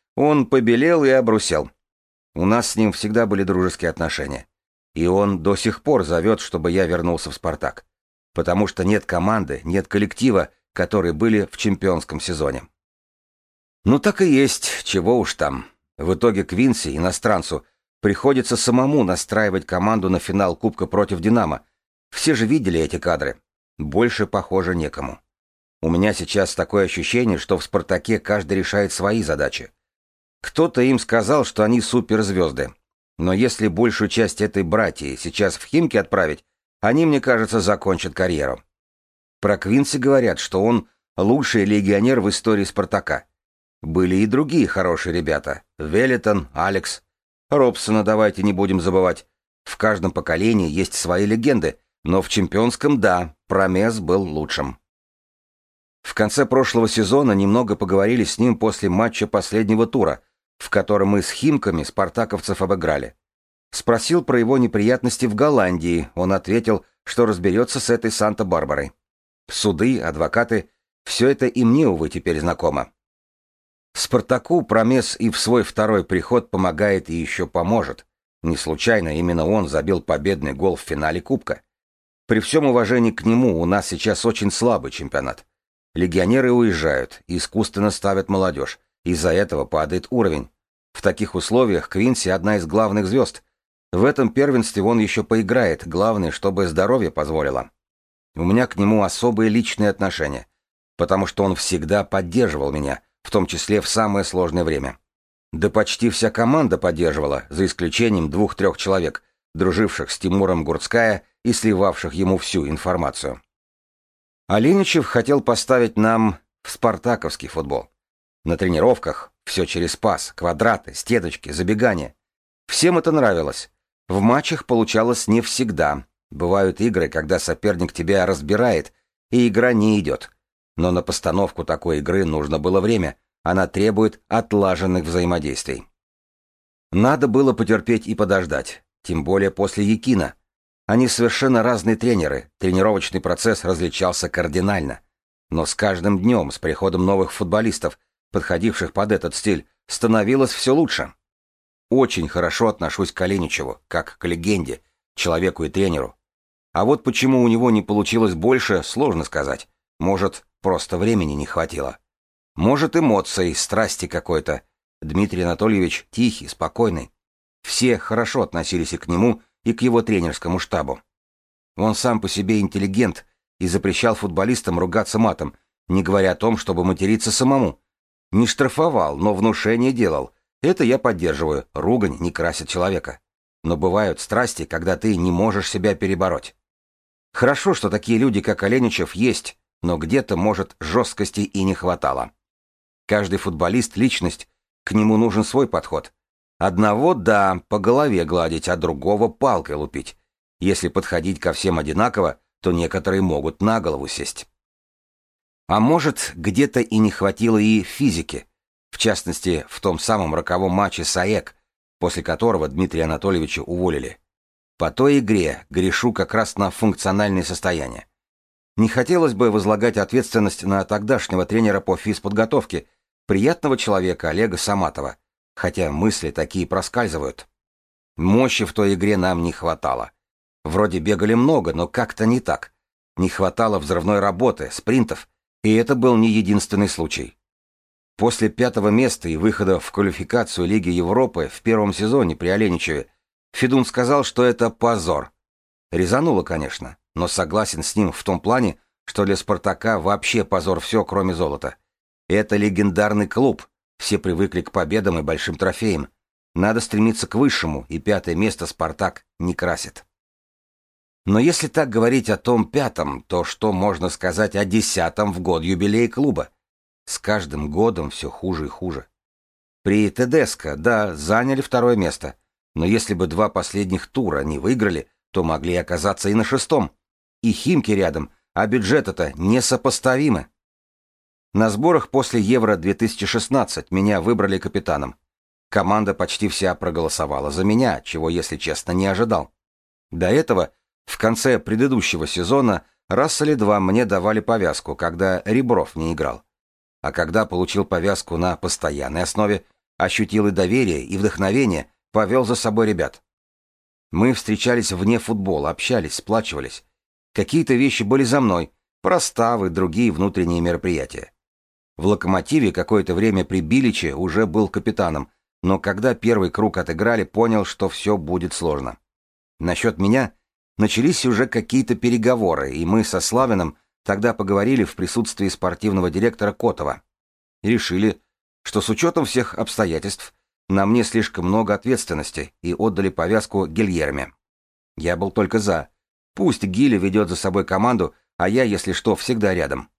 A: Он побелел и обрусел. У нас с ним всегда были дружеские отношения. И он до сих пор зовет, чтобы я вернулся в «Спартак». Потому что нет команды, нет коллектива, которые были в чемпионском сезоне. Ну так и есть, чего уж там. В итоге Квинси, иностранцу, приходится самому настраивать команду на финал Кубка против «Динамо». Все же видели эти кадры. Больше, похоже, некому. У меня сейчас такое ощущение, что в «Спартаке» каждый решает свои задачи. Кто-то им сказал, что они суперзвезды. Но если большую часть этой братьи сейчас в Химки отправить, они, мне кажется, закончат карьеру. Про Квинси говорят, что он лучший легионер в истории «Спартака». Были и другие хорошие ребята. Веллитон, Алекс. Робсона давайте не будем забывать. В каждом поколении есть свои легенды, но в чемпионском, да, Промес был лучшим. В конце прошлого сезона немного поговорили с ним после матча последнего тура, в котором мы с Химками спартаковцев обыграли. Спросил про его неприятности в Голландии, он ответил, что разберется с этой Санта-Барбарой. Суды, адвокаты, все это и мне, увы, теперь знакомо. «Спартаку» Промес и в свой второй приход помогает и еще поможет. Не случайно именно он забил победный гол в финале Кубка. При всем уважении к нему у нас сейчас очень слабый чемпионат. Легионеры уезжают, искусственно ставят молодежь, из-за этого падает уровень. В таких условиях Квинси одна из главных звезд. В этом первенстве он еще поиграет, главное, чтобы здоровье позволило. У меня к нему особые личные отношения, потому что он всегда поддерживал меня, в том числе в самое сложное время. Да почти вся команда поддерживала, за исключением 2-3 человек, друживших с Тимуром Гурцкая и сливавших ему всю информацию. Аленичев хотел поставить нам в спартаковский футбол. На тренировках все через пас, квадраты, стеночки, забегания. Всем это нравилось. В матчах получалось не всегда. Бывают игры, когда соперник тебя разбирает, и игра не идет. Но на постановку такой игры нужно было время, она требует отлаженных взаимодействий. Надо было потерпеть и подождать, тем более после Якина. Они совершенно разные тренеры, тренировочный процесс различался кардинально. Но с каждым днем, с приходом новых футболистов, подходивших под этот стиль, становилось все лучше. Очень хорошо отношусь к Аленичеву, как к легенде, человеку и тренеру. А вот почему у него не получилось больше, сложно сказать. Может, просто времени не хватило. Может, эмоций, страсти какой-то. Дмитрий Анатольевич тихий, спокойный. Все хорошо относились и к нему, и к его тренерскому штабу. Он сам по себе интеллигент и запрещал футболистам ругаться матом, не говоря о том, чтобы материться самому. Не штрафовал, но внушение делал. Это я поддерживаю, ругань не красит человека. Но бывают страсти, когда ты не можешь себя перебороть. Хорошо, что такие люди, как Аленичев, есть, но где-то, может, жесткости и не хватало. Каждый футболист — личность, к нему нужен свой подход. Одного, да, по голове гладить, а другого палкой лупить. Если подходить ко всем одинаково, то некоторые могут на голову сесть. А может, где-то и не хватило и физики, в частности, в том самом роковом матче с АЭК, после которого Дмитрия Анатольевича уволили. По той игре грешу как раз на функциональное состояние. Не хотелось бы возлагать ответственность на тогдашнего тренера по физподготовке, приятного человека Олега Саматова, хотя мысли такие проскальзывают. Мощи в той игре нам не хватало. Вроде бегали много, но как-то не так. Не хватало взрывной работы, спринтов, и это был не единственный случай. После 5-го места и выхода в квалификацию Лиги Европы в первом сезоне при Аленичеве Федун сказал, что это позор. Резануло, конечно, но согласен с ним в том плане, что для «Спартака» вообще позор все, кроме золота. Это легендарный клуб, все привыкли к победам и большим трофеям. Надо стремиться к высшему, и 5-е место «Спартак» не красит. Но если так говорить о том 5-м, то что можно сказать о 10-м в год юбилея клуба? С каждым годом все хуже и хуже. При Тедеско, да, заняли 2-е место, но если бы 2 последних тура не выиграли, то могли оказаться и на 6-м. И Химки рядом, а бюджеты-то несопоставимы. На сборах после Евро-2016 меня выбрали капитаном. Команда почти вся проголосовала за меня, чего, если честно, не ожидал. До этого, в конце предыдущего сезона, раз или два мне давали повязку, когда Ребров не играл. А когда получил повязку на постоянной основе, ощутил и доверие, и вдохновение, повел за собой ребят. Мы встречались вне футбола, общались, сплачивались. Какие-то вещи были за мной, проставы, другие внутренние мероприятия. В «Локомотиве» какое-то время при Биличе уже был капитаном, но когда первый круг отыграли, понял, что все будет сложно. Насчет меня начались уже какие-то переговоры, и мы со Славиным тогда поговорили в присутствии спортивного директора Котова. Решили, что с учетом всех обстоятельств на мне слишком много ответственности, и отдали повязку Гильерме. Я был только за. Пусть Гиля ведет за собой команду, а я, если что, всегда рядом.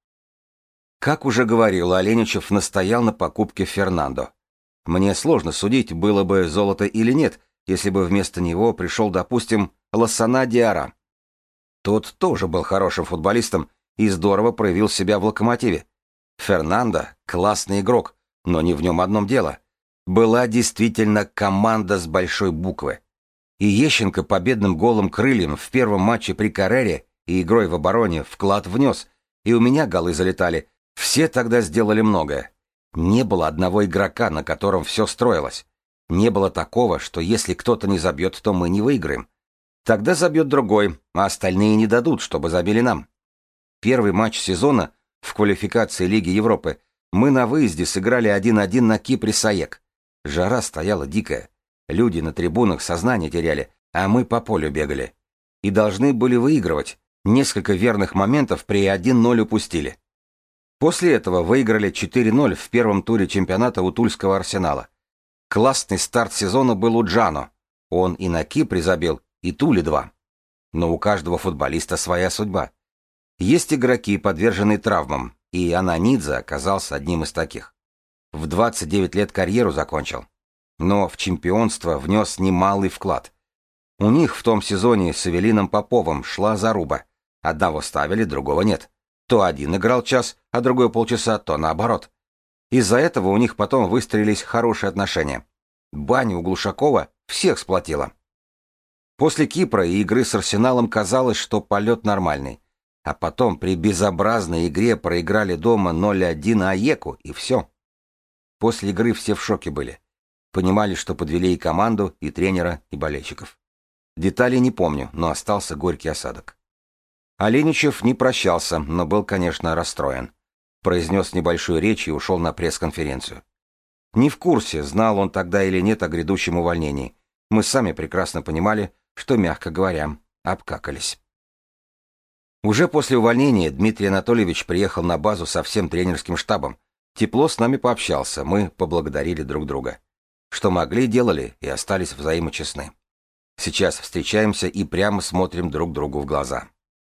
A: Как уже говорил, Аленичев настоял на покупке Фернандо. Мне сложно судить, было бы золото или нет, если бы вместо него пришел, допустим, Лассана Диарра. Тот тоже был хорошим футболистом и здорово проявил себя в «Локомотиве». Фернандо — классный игрок, но не в нем одном дело. Была действительно команда с большой буквы. И Ещенко победным голом крыльям в первом матче при Каррере и игрой в обороне вклад внес, и у меня голы залетали. Все тогда сделали многое. Не было одного игрока, на котором все строилось. Не было такого, что если кто-то не забьет, то мы не выиграем. Тогда забьет другой, а остальные не дадут, чтобы забили нам. Первый матч сезона в квалификации Лиги Европы мы на выезде сыграли 1-1 на Кипре с АЕК. Жара стояла дикая. Люди на трибунах сознание теряли, а мы по полю бегали. И должны были выигрывать. Несколько верных моментов при 1-0 упустили. После этого выиграли 4-0 в первом туре чемпионата у тульского Арсенала. Классный старт сезона был у Джано. Он и на Кипре забил, и Туле 2. Но у каждого футболиста своя судьба. Есть игроки, подверженные травмам, и Ананидзе оказался одним из таких. В 29 лет карьеру закончил. Но в чемпионство внес немалый вклад. У них в том сезоне с Эвелином Поповым шла заруба. Одного ставили, другого нет. То один играл час, а другой полчаса, то наоборот. Из-за этого у них потом выстроились хорошие отношения. Баня у Глушакова всех сплотила. После Кипра и игры с Арсеналом казалось, что полет нормальный. А потом при безобразной игре проиграли дома 0-1 АЕКу, и все. После игры все в шоке были. Понимали, что подвели и команду, и тренера, и болельщиков. Деталей не помню, но остался горький осадок. Аленичев не прощался, но был, конечно, расстроен. Произнес небольшую речь и ушел на пресс-конференцию. Не в курсе, знал он тогда или нет о грядущем увольнении. Мы сами прекрасно понимали, что, мягко говоря, обкакались. Уже после увольнения Дмитрий Анатольевич приехал на базу со всем тренерским штабом. Тепло с нами пообщался, мы поблагодарили друг друга. Что могли, делали и остались взаимочестны. Сейчас встречаемся и прямо смотрим друг другу в глаза.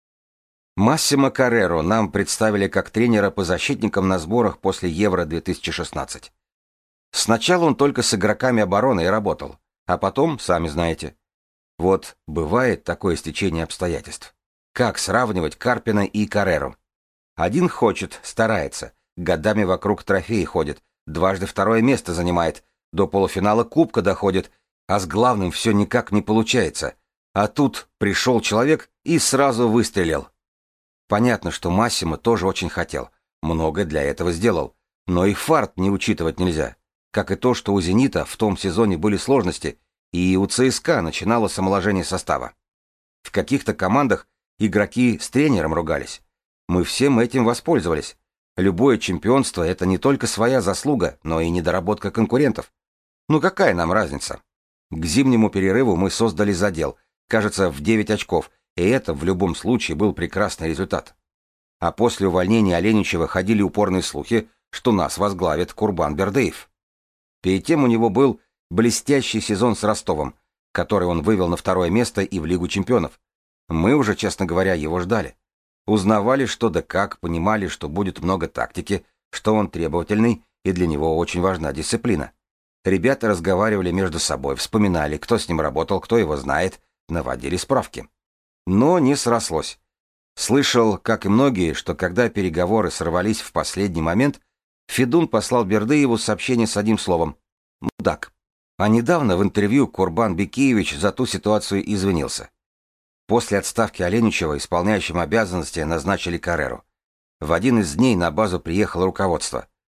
A: Массимо Карреро нам представили как тренера по защитникам на сборах после Евро-2016. Сначала он только с игроками обороны и работал, а потом, сами знаете. Вот бывает такое стечение обстоятельств. Как сравнивать Карпина и Карреру? Один хочет, старается, годами вокруг трофеи ходит, дважды второе место занимает, до полуфинала Кубка доходит, а с главным все никак не получается. А тут пришел человек и сразу выстрелил. Понятно, что Массимо тоже очень хотел, многое для этого сделал, но и фарт не учитывать нельзя. Как и то, что у «Зенита» в том сезоне были сложности, и у ЦСКА начиналось омоложение состава. В каких-то командах игроки с тренером ругались. Мы всем этим воспользовались. Любое чемпионство — это не только своя заслуга, но и недоработка конкурентов. Ну какая нам разница? К зимнему перерыву мы создали задел, кажется, в 9 очков, и это в любом случае был прекрасный результат. А после увольнения Аленичева ходили упорные слухи, что нас возглавит Курбан Бердыев. Перед тем у него был блестящий сезон с Ростовом, который он вывел на второе место и в Лигу чемпионов. Мы уже, честно говоря, его ждали. Узнавали, что да как, понимали, что будет много тактики, что он требовательный, и для него очень важна дисциплина. Ребята разговаривали между собой, вспоминали, кто с ним работал, кто его знает, наводили справки. Но не срослось. Слышал, как и многие, что когда переговоры сорвались в последний момент, Федун послал Бердыеву сообщение с одним словом «мудак». А недавно в интервью Курбан Бекиевич за ту ситуацию извинился. После отставки Аленичева исполняющим обязанности назначили Карреру. В один из дней на базу приехало руководство.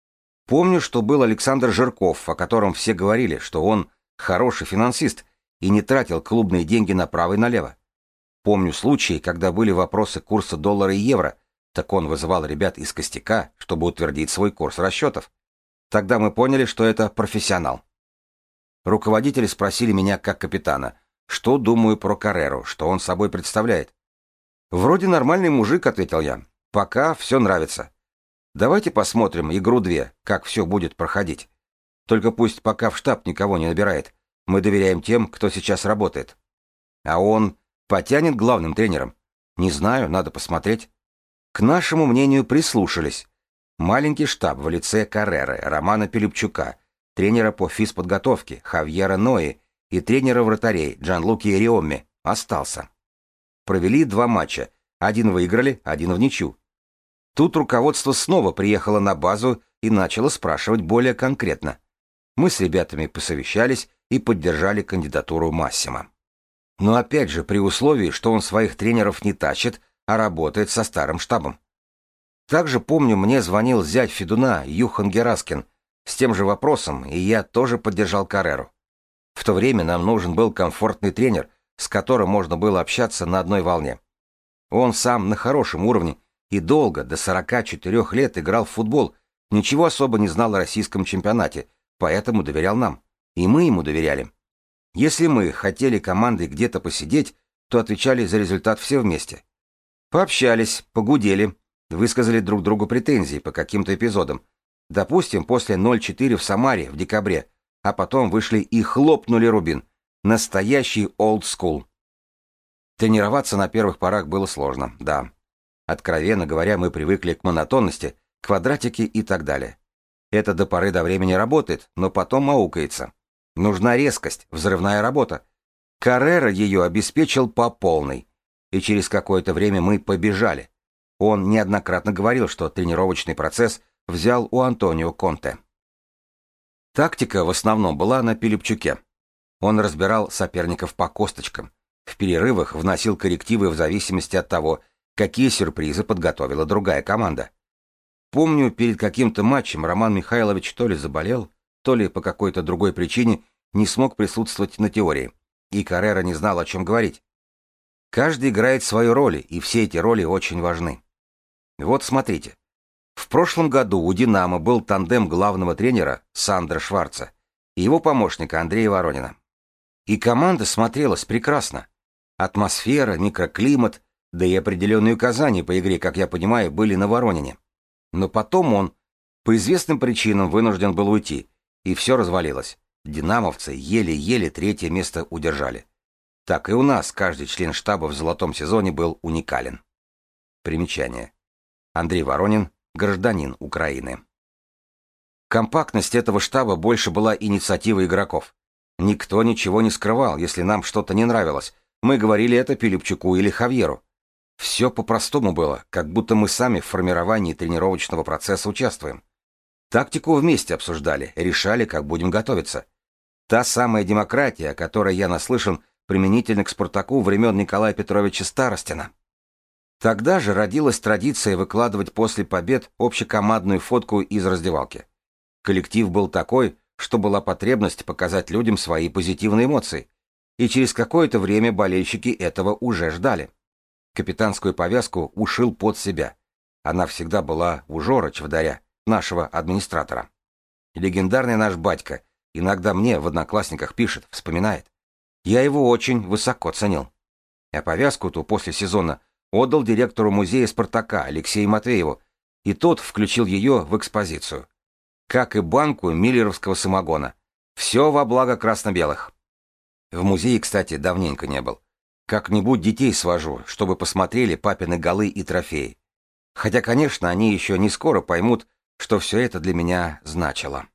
A: Помню, что был Александр Жирков, о котором все говорили, что он хороший финансист и не тратил клубные деньги направо и налево. Помню случаи, когда были вопросы курса доллара и евро, так он вызывал ребят из костяка, чтобы утвердить свой курс расчетов. Тогда мы поняли, что это профессионал. Руководители спросили меня как капитана, что думаю про Карреру, что он собой представляет. «Вроде нормальный мужик», — ответил я. «Пока все нравится. Давайте посмотрим игру 2, как все будет проходить. Только пусть пока в штаб никого не набирает. Мы доверяем тем, кто сейчас работает». А он потянет главным тренером? Не знаю, надо посмотреть. К нашему мнению прислушались. Маленький штаб в лице Карреры, Романа Пилипчука, тренера по физподготовке Хавьера Нои и тренера вратарей Джанлуки Риомми остался. Провели 2 матча. Один выиграли, один вничью. Тут руководство снова приехало на базу и начало спрашивать более конкретно. Мы с ребятами посовещались и поддержали кандидатуру Массимо. Но опять же при условии, что он своих тренеров не тащит, а работает со старым штабом. Также помню, мне звонил зять Федуна, Юхан Гераскин, с тем же вопросом, и я тоже поддержал Карреру. В то время нам нужен был комфортный тренер, с которым можно было общаться на одной волне. Он сам на хорошем уровне и долго, до 44 лет играл в футбол, ничего особо не знал о российском чемпионате, поэтому доверял нам. И мы ему доверяли. Если мы хотели командой где-то посидеть, то отвечали за результат все вместе. Пообщались, погудели, высказали друг другу претензии по каким-то эпизодам. Допустим, после 0-4 в Самаре в декабре, а потом вышли и хлопнули Рубин. Настоящий old school. Тренироваться на первых порах было сложно, да. Откровенно говоря, мы привыкли к монотонности, квадратике и так далее. Это до поры до времени работает, но потом аукается. Нужна резкость, взрывная работа. Каррера ее обеспечил по полной. И через какое-то время мы побежали. Он неоднократно говорил, что тренировочный процесс взял у Антонио Конте. Тактика в основном была на Пилипчуке. Он разбирал соперников по косточкам. В перерывах вносил коррективы в зависимости от того, какие сюрпризы подготовила другая команда. Помню, перед каким-то матчем Роман Михайлович то ли заболел, то ли по какой-то другой причине не смог присутствовать на теории, и Каррера не знал, о чем говорить. Каждый играет свою роль, и все эти роли очень важны. Вот смотрите. В прошлом году у «Динамо» был тандем главного тренера Сандра Шварца и его помощника Андрея Воронина. И команда смотрелась прекрасно. Атмосфера, микроклимат, да и определенные указания по игре, как я понимаю, были на Воронине. Но потом он, по известным причинам, вынужден был уйти, и все развалилось. Динамовцы еле-еле 3-е место удержали. Так и у нас каждый член штаба в золотом сезоне был уникален. Примечание. Андрей Воронин, гражданин Украины. Компактность этого штаба больше была инициативой игроков. Никто ничего не скрывал, если нам что-то не нравилось. Мы говорили это Пилипчуку или Хавьеру. Все по-простому было, как будто мы сами в формировании тренировочного процесса участвуем. Тактику вместе обсуждали, решали, как будем готовиться. Та самая демократия, о которой я наслышан применительно к «Спартаку» времен Николая Петровича Старостина. Тогда же родилась традиция выкладывать после побед общекомандную фотку из раздевалки. Коллектив был такой, что была потребность показать людям свои позитивные эмоции. И через какое-то время болельщики этого уже ждали. Капитанскую повязку ушил под себя. Она всегда была у Жора Чводаря, нашего администратора. Легендарный наш батька иногда мне в Одноклассниках пишет, вспоминает. Я его очень высоко ценил. А повязку-то после сезона отдал директору музея «Спартака» Алексею Матвееву, и тот включил ее в экспозицию. Как и банку миллеровского самогона. Все во благо красно-белых. В музее, кстати, давненько не был. Как-нибудь детей свожу, чтобы посмотрели папины голы и трофеи. Хотя, конечно, они еще не скоро поймут, что все это для меня значило.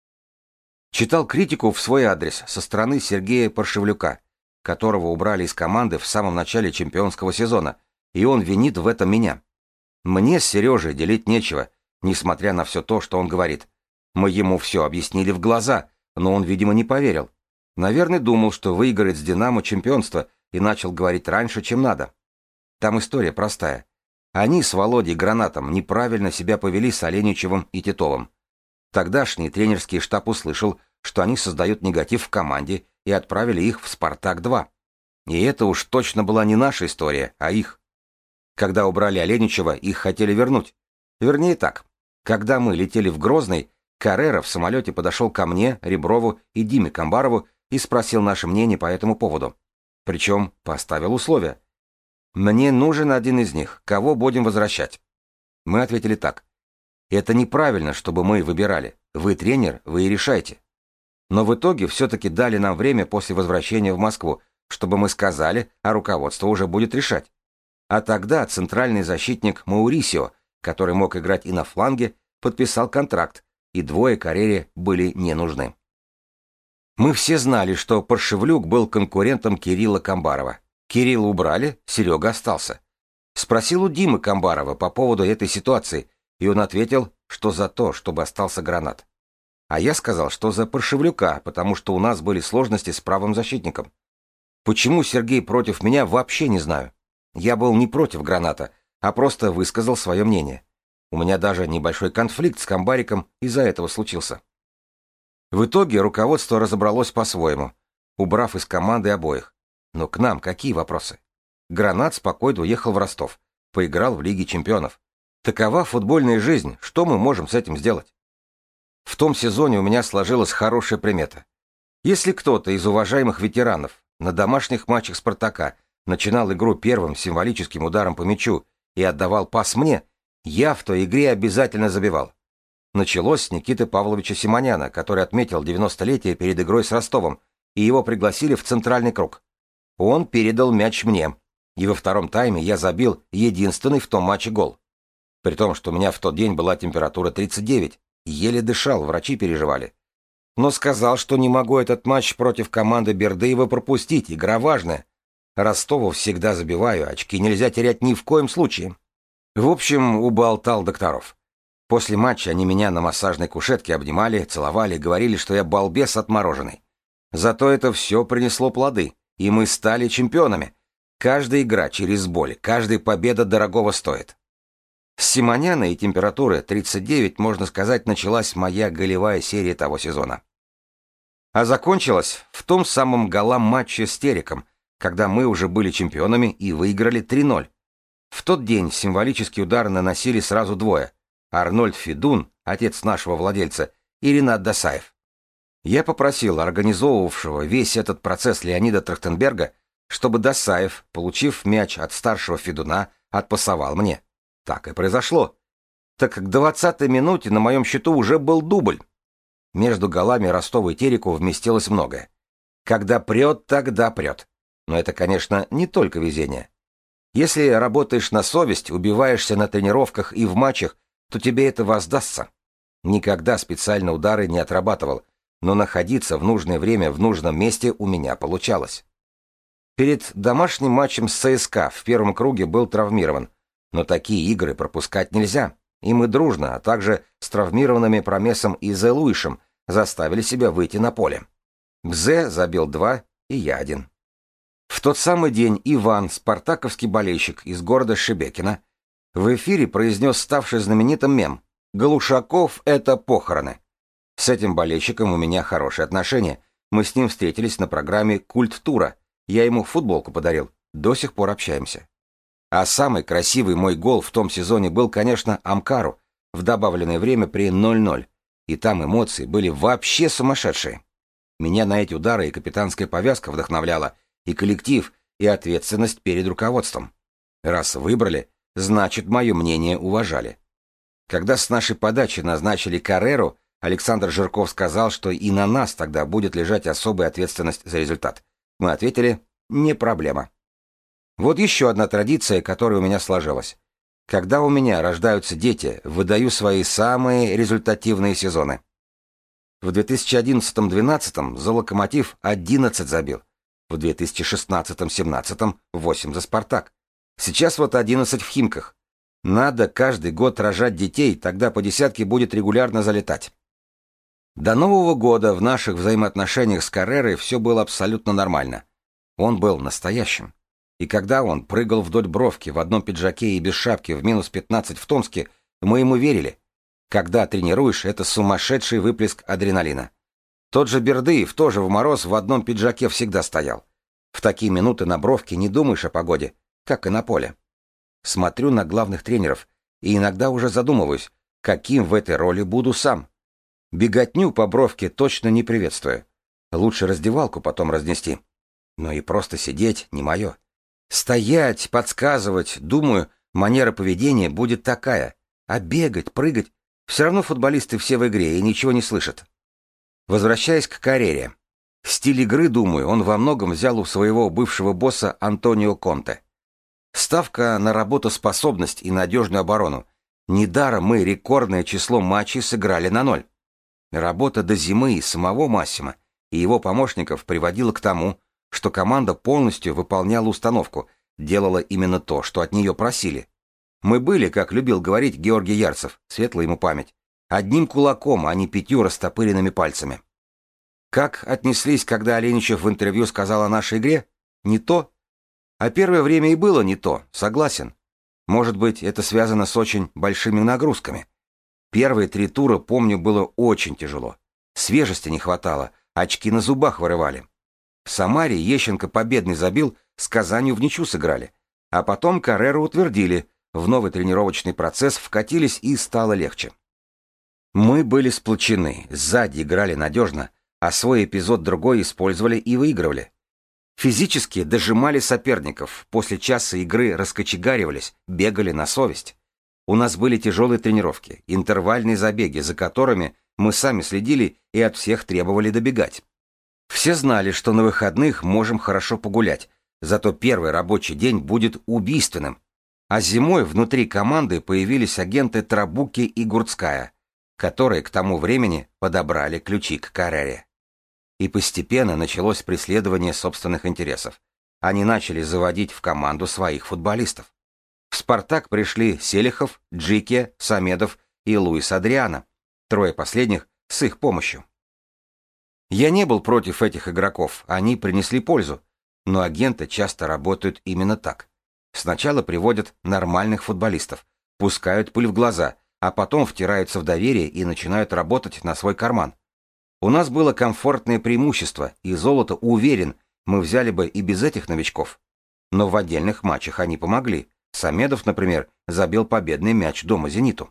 A: Читал критику в свой адрес со стороны Сергея Паршевлюка, которого убрали из команды в самом начале чемпионского сезона, и он винит в этом меня. Мне с Сережей делить нечего, несмотря на все то, что он говорит. Мы ему все объяснили в глаза, но он, видимо, не поверил. Наверное, думал, что выиграет с «Динамо» чемпионство, и начал говорить раньше, чем надо. Там история простая. Они с Володей Гранатом неправильно себя повели с Оленичевым и Титовым. Тогдашний тренерский штаб услышал, что они создают негатив в команде и отправили их в «Спартак-2». И это уж точно была не наша история, а их. Когда убрали Оленичева, их хотели вернуть. Вернее так, когда мы летели в Грозный, Каррера в самолете подошел ко мне, Реброву и Диме Камбарову и спросил наше мнение по этому поводу. Причем поставил условия. «Мне нужен один из них. Кого будем возвращать?» Мы ответили так. «Это неправильно, чтобы мы выбирали. Вы тренер, вы и решайте». Но в итоге все-таки дали нам время после возвращения в Москву, чтобы мы сказали, а руководство уже будет решать. А тогда центральный защитник Маурисио, который мог играть и на фланге, подписал контракт, и двое Каррере были не нужны. Мы все знали, что Паршевлюк был конкурентом Кирилла Камбарова. Кирилла убрали, Серега остался. Спросил у Димы Камбарова по поводу этой ситуации, и он ответил, что за то, чтобы остался Гранат. А я сказал, что за Паршевлюка, потому что у нас были сложности с правым защитником. Почему Сергей против меня, вообще не знаю. Я был не против Граната, а просто высказал свое мнение. У меня даже небольшой конфликт с Камбариком из-за этого случился. В итоге руководство разобралось по-своему, убрав из команды обоих. Но к нам какие вопросы? Гранат спокойно уехал в Ростов, поиграл в Лиге чемпионов. Такова футбольная жизнь, что мы можем с этим сделать? В том сезоне у меня сложилась хорошая примета. Если кто-то из уважаемых ветеранов на домашних матчах «Спартака» начинал игру первым символическим ударом по мячу и отдавал пас мне, я в той игре обязательно забивал. Началось с Никиты Павловича Симоняна, который отметил 90-летие перед игрой с Ростовом, и его пригласили в центральный круг. Он передал мяч мне, и во втором тайме я забил единственный в том матче гол. При том, что у меня в тот день была температура 39, еле дышал, врачи переживали. Но сказал, что не могу этот матч против команды Бердыева пропустить, игра важная. Ростову всегда забиваю, очки нельзя терять ни в коем случае. В общем, уболтал докторов. После матча они меня на массажной кушетке обнимали, целовали, говорили, что я балбес отмороженный. Зато это все принесло плоды, и мы стали чемпионами. Каждая игра через боль, каждая победа дорогого стоит. С Симоняна и температуры 39, можно сказать, началась моя голевая серия того сезона. А закончилась в том самом голам матче с Тереком, когда мы уже были чемпионами и выиграли 3-0. В тот день символический удар наносили сразу двое. Арнольд Федун, отец нашего владельца, и Ренат Досаев. Я попросил организовывавшего весь этот процесс Леонида Трахтенберга, чтобы Досаев, получив мяч от старшего Федуна, отпасовал мне. Так и произошло. Так как к 20-й минуте на моем счету уже был дубль. Между голами Ростова и Тереку вместилось многое. Когда прет, тогда прет. Но это, конечно, не только везение. Если работаешь на совесть, убиваешься на тренировках и в матчах, то тебе это воздастся. Никогда специально удары не отрабатывал, но находиться в нужное время в нужном месте у меня получалось. Перед домашним матчем с ЦСКА в первом круге был травмирован, но такие игры пропускать нельзя, и мы дружно, а также с травмированными Промесом и Зе Луишем заставили себя выйти на поле. Зе забил 2, и я 1. В тот самый день Иван, спартаковский болельщик из города Шебекино, в эфире произнес ставший знаменитым мем «Глушаков — это похороны». С этим болельщиком у меня хорошие отношения. Мы с ним встретились на программе «Культ-тура». Я ему футболку подарил. До сих пор общаемся. А самый красивый мой гол в том сезоне был, конечно, Амкару, в добавленное время при 0-0. И там эмоции были вообще сумасшедшие. Меня на эти удары и капитанская повязка вдохновляла, и коллектив, и ответственность перед руководством. Раз выбрали, значит, мое мнение уважали. Когда с нашей подачи назначили Карреру, Александр Жирков сказал, что и на нас тогда будет лежать особая ответственность за результат. Мы ответили: не проблема. Вот еще одна традиция, которая у меня сложилась. Когда у меня рождаются дети, выдаю свои самые результативные сезоны. В 2011-12 за «Локомотив» 11 забил. В 2016-17 8 за «Спартак». Сейчас вот 11 в «Химках». Надо каждый год рожать детей, тогда по десятке будет регулярно залетать. До Нового года в наших взаимоотношениях с Каррерой все было абсолютно нормально. Он был настоящим. И когда он прыгал вдоль бровки в одном пиджаке и без шапки в -15 в Томске, мы ему верили. Когда тренируешь, это сумасшедший выплеск адреналина. Тот же Бердыев тоже в мороз в одном пиджаке всегда стоял. В такие минуты на бровке не думаешь о погоде, как и на поле. Смотрю на главных тренеров и иногда уже задумываюсь, каким в этой роли буду сам. Беготню по бровке точно не приветствую. Лучше раздевалку потом разнести. Но и просто сидеть не мое. Стоять, подсказывать, думаю, манера поведения будет такая. А бегать, прыгать, все равно футболисты все в игре и ничего не слышат. Возвращаясь к Каррере. Стиль игры, думаю, он во многом взял у своего бывшего босса Антонио Конте. Ставка на работоспособность и надежную оборону. Недаром мы рекордное число матчей сыграли на 0. Работа до зимы и самого Массимо и его помощников приводила к тому, что команда полностью выполняла установку, делала именно то, что от нее просили. Мы были, как любил говорить Георгий Ярцев, светлая ему память, одним кулаком, а не 5 растопыренными пальцами. Как отнеслись, когда Аленичев в интервью сказал о нашей игре? Не то. А первое время и было не то, согласен. Может быть, это связано с очень большими нагрузками. Первые 3 тура, помню, было очень тяжело. Свежести не хватало, очки на зубах вырывали. В Самаре Ещенко победный забил, с Казанью в ничью сыграли. А потом Карреру утвердили, в новый тренировочный процесс вкатились и стало легче. Мы были сплочены, сзади играли надежно, а свой эпизод другой использовали и выигрывали. Физически дожимали соперников, после часа игры раскочегаривались, бегали на совесть. У нас были тяжелые тренировки, интервальные забеги, за которыми мы сами следили и от всех требовали добегать. Все знали, что на выходных можем хорошо погулять, зато первый рабочий день будет убийственным. А зимой внутри команды появились агенты Трабуки и Гурцкая, которые к тому времени подобрали ключи к Каррере. И постепенно началось преследование собственных интересов. Они начали заводить в команду своих футболистов. В «Спартак» пришли Селихов, Джике, Самедов и Луис Адриано, 3 последних с их помощью. Я не был против этих игроков, они принесли пользу, но агенты часто работают именно так. Сначала приводят нормальных футболистов, пускают пыль в глаза, а потом втираются в доверие и начинают работать на свой карман. У нас было комфортное преимущество, и золото, уверен, мы взяли бы и без этих новичков. Но в отдельных матчах они помогли. Самедов, например, забил победный мяч дома «Зениту».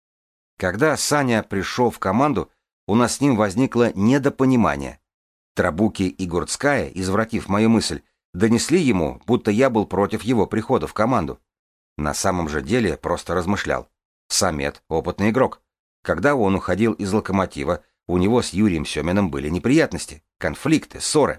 A: Когда Саня пришел в команду, у нас с ним возникло недопонимание. Трабуки и Гурцкая, извратив мою мысль, донесли ему, будто я был против его прихода в команду. На самом же деле просто размышлял. Самед — опытный игрок. Когда он уходил из «Локомотива», у него с Юрием Семиным были неприятности, конфликты, ссоры.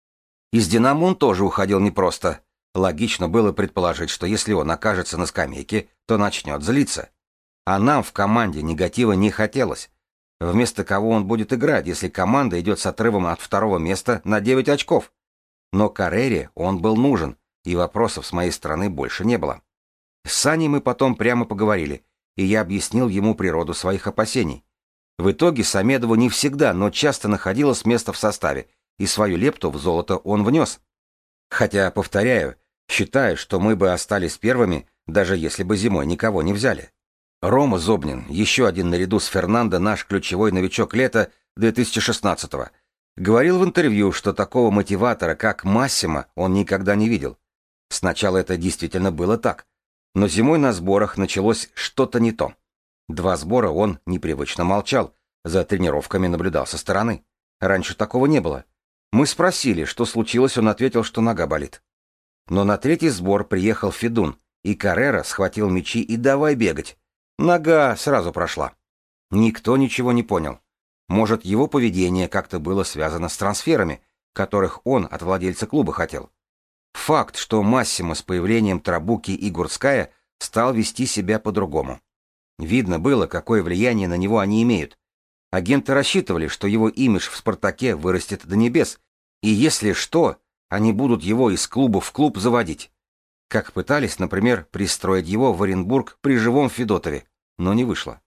A: Из «Динамо» он тоже уходил непросто. Логично было предположить, что если он окажется на скамейке, то начнет злиться. А нам в команде негатива не хотелось. Вместо кого он будет играть, если команда идет с отрывом от 2 места на 9 очков? Но Каррере он был нужен, и вопросов с моей стороны больше не было. С Саней мы потом прямо поговорили, и я объяснил ему природу своих опасений. В итоге Самедову не всегда, но часто находилось место в составе, и свою лепту в золото он внес. Хотя, повторяю, считаю, что мы бы остались первыми, даже если бы зимой никого не взяли. Рома Зобнин, еще один наряду с Фернандо наш ключевой новичок лета 2016-го, говорил в интервью, что такого мотиватора, как Массимо, он никогда не видел. Сначала это действительно было так, но зимой на сборах началось что-то не то. 2 сбора он непривычно молчал, за тренировками наблюдал со стороны. Раньше такого не было. Мы спросили, что случилось, он ответил, что нога болит. Но на 3-й сбор приехал Федун, и Каррера схватил мячи и давай бегать. Нога сразу прошла. Никто ничего не понял. Может, его поведение как-то было связано с трансферами, которых он от владельца клуба хотел. Факт, что Массимо с появлением Трабуки и Гурцкая стал вести себя по-другому. Видно было, какое влияние на него они имеют. Агенты рассчитывали, что его имидж в «Спартаке» вырастет до небес, и если что, они будут его из клуба в клуб заводить. Как пытались, например, пристроить его в Оренбург при живом Федотове, но не вышло.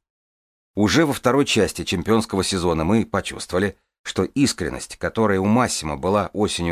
A: Уже во 2-й части чемпионского сезона мы почувствовали, что искренность, которая у Массимо была осенью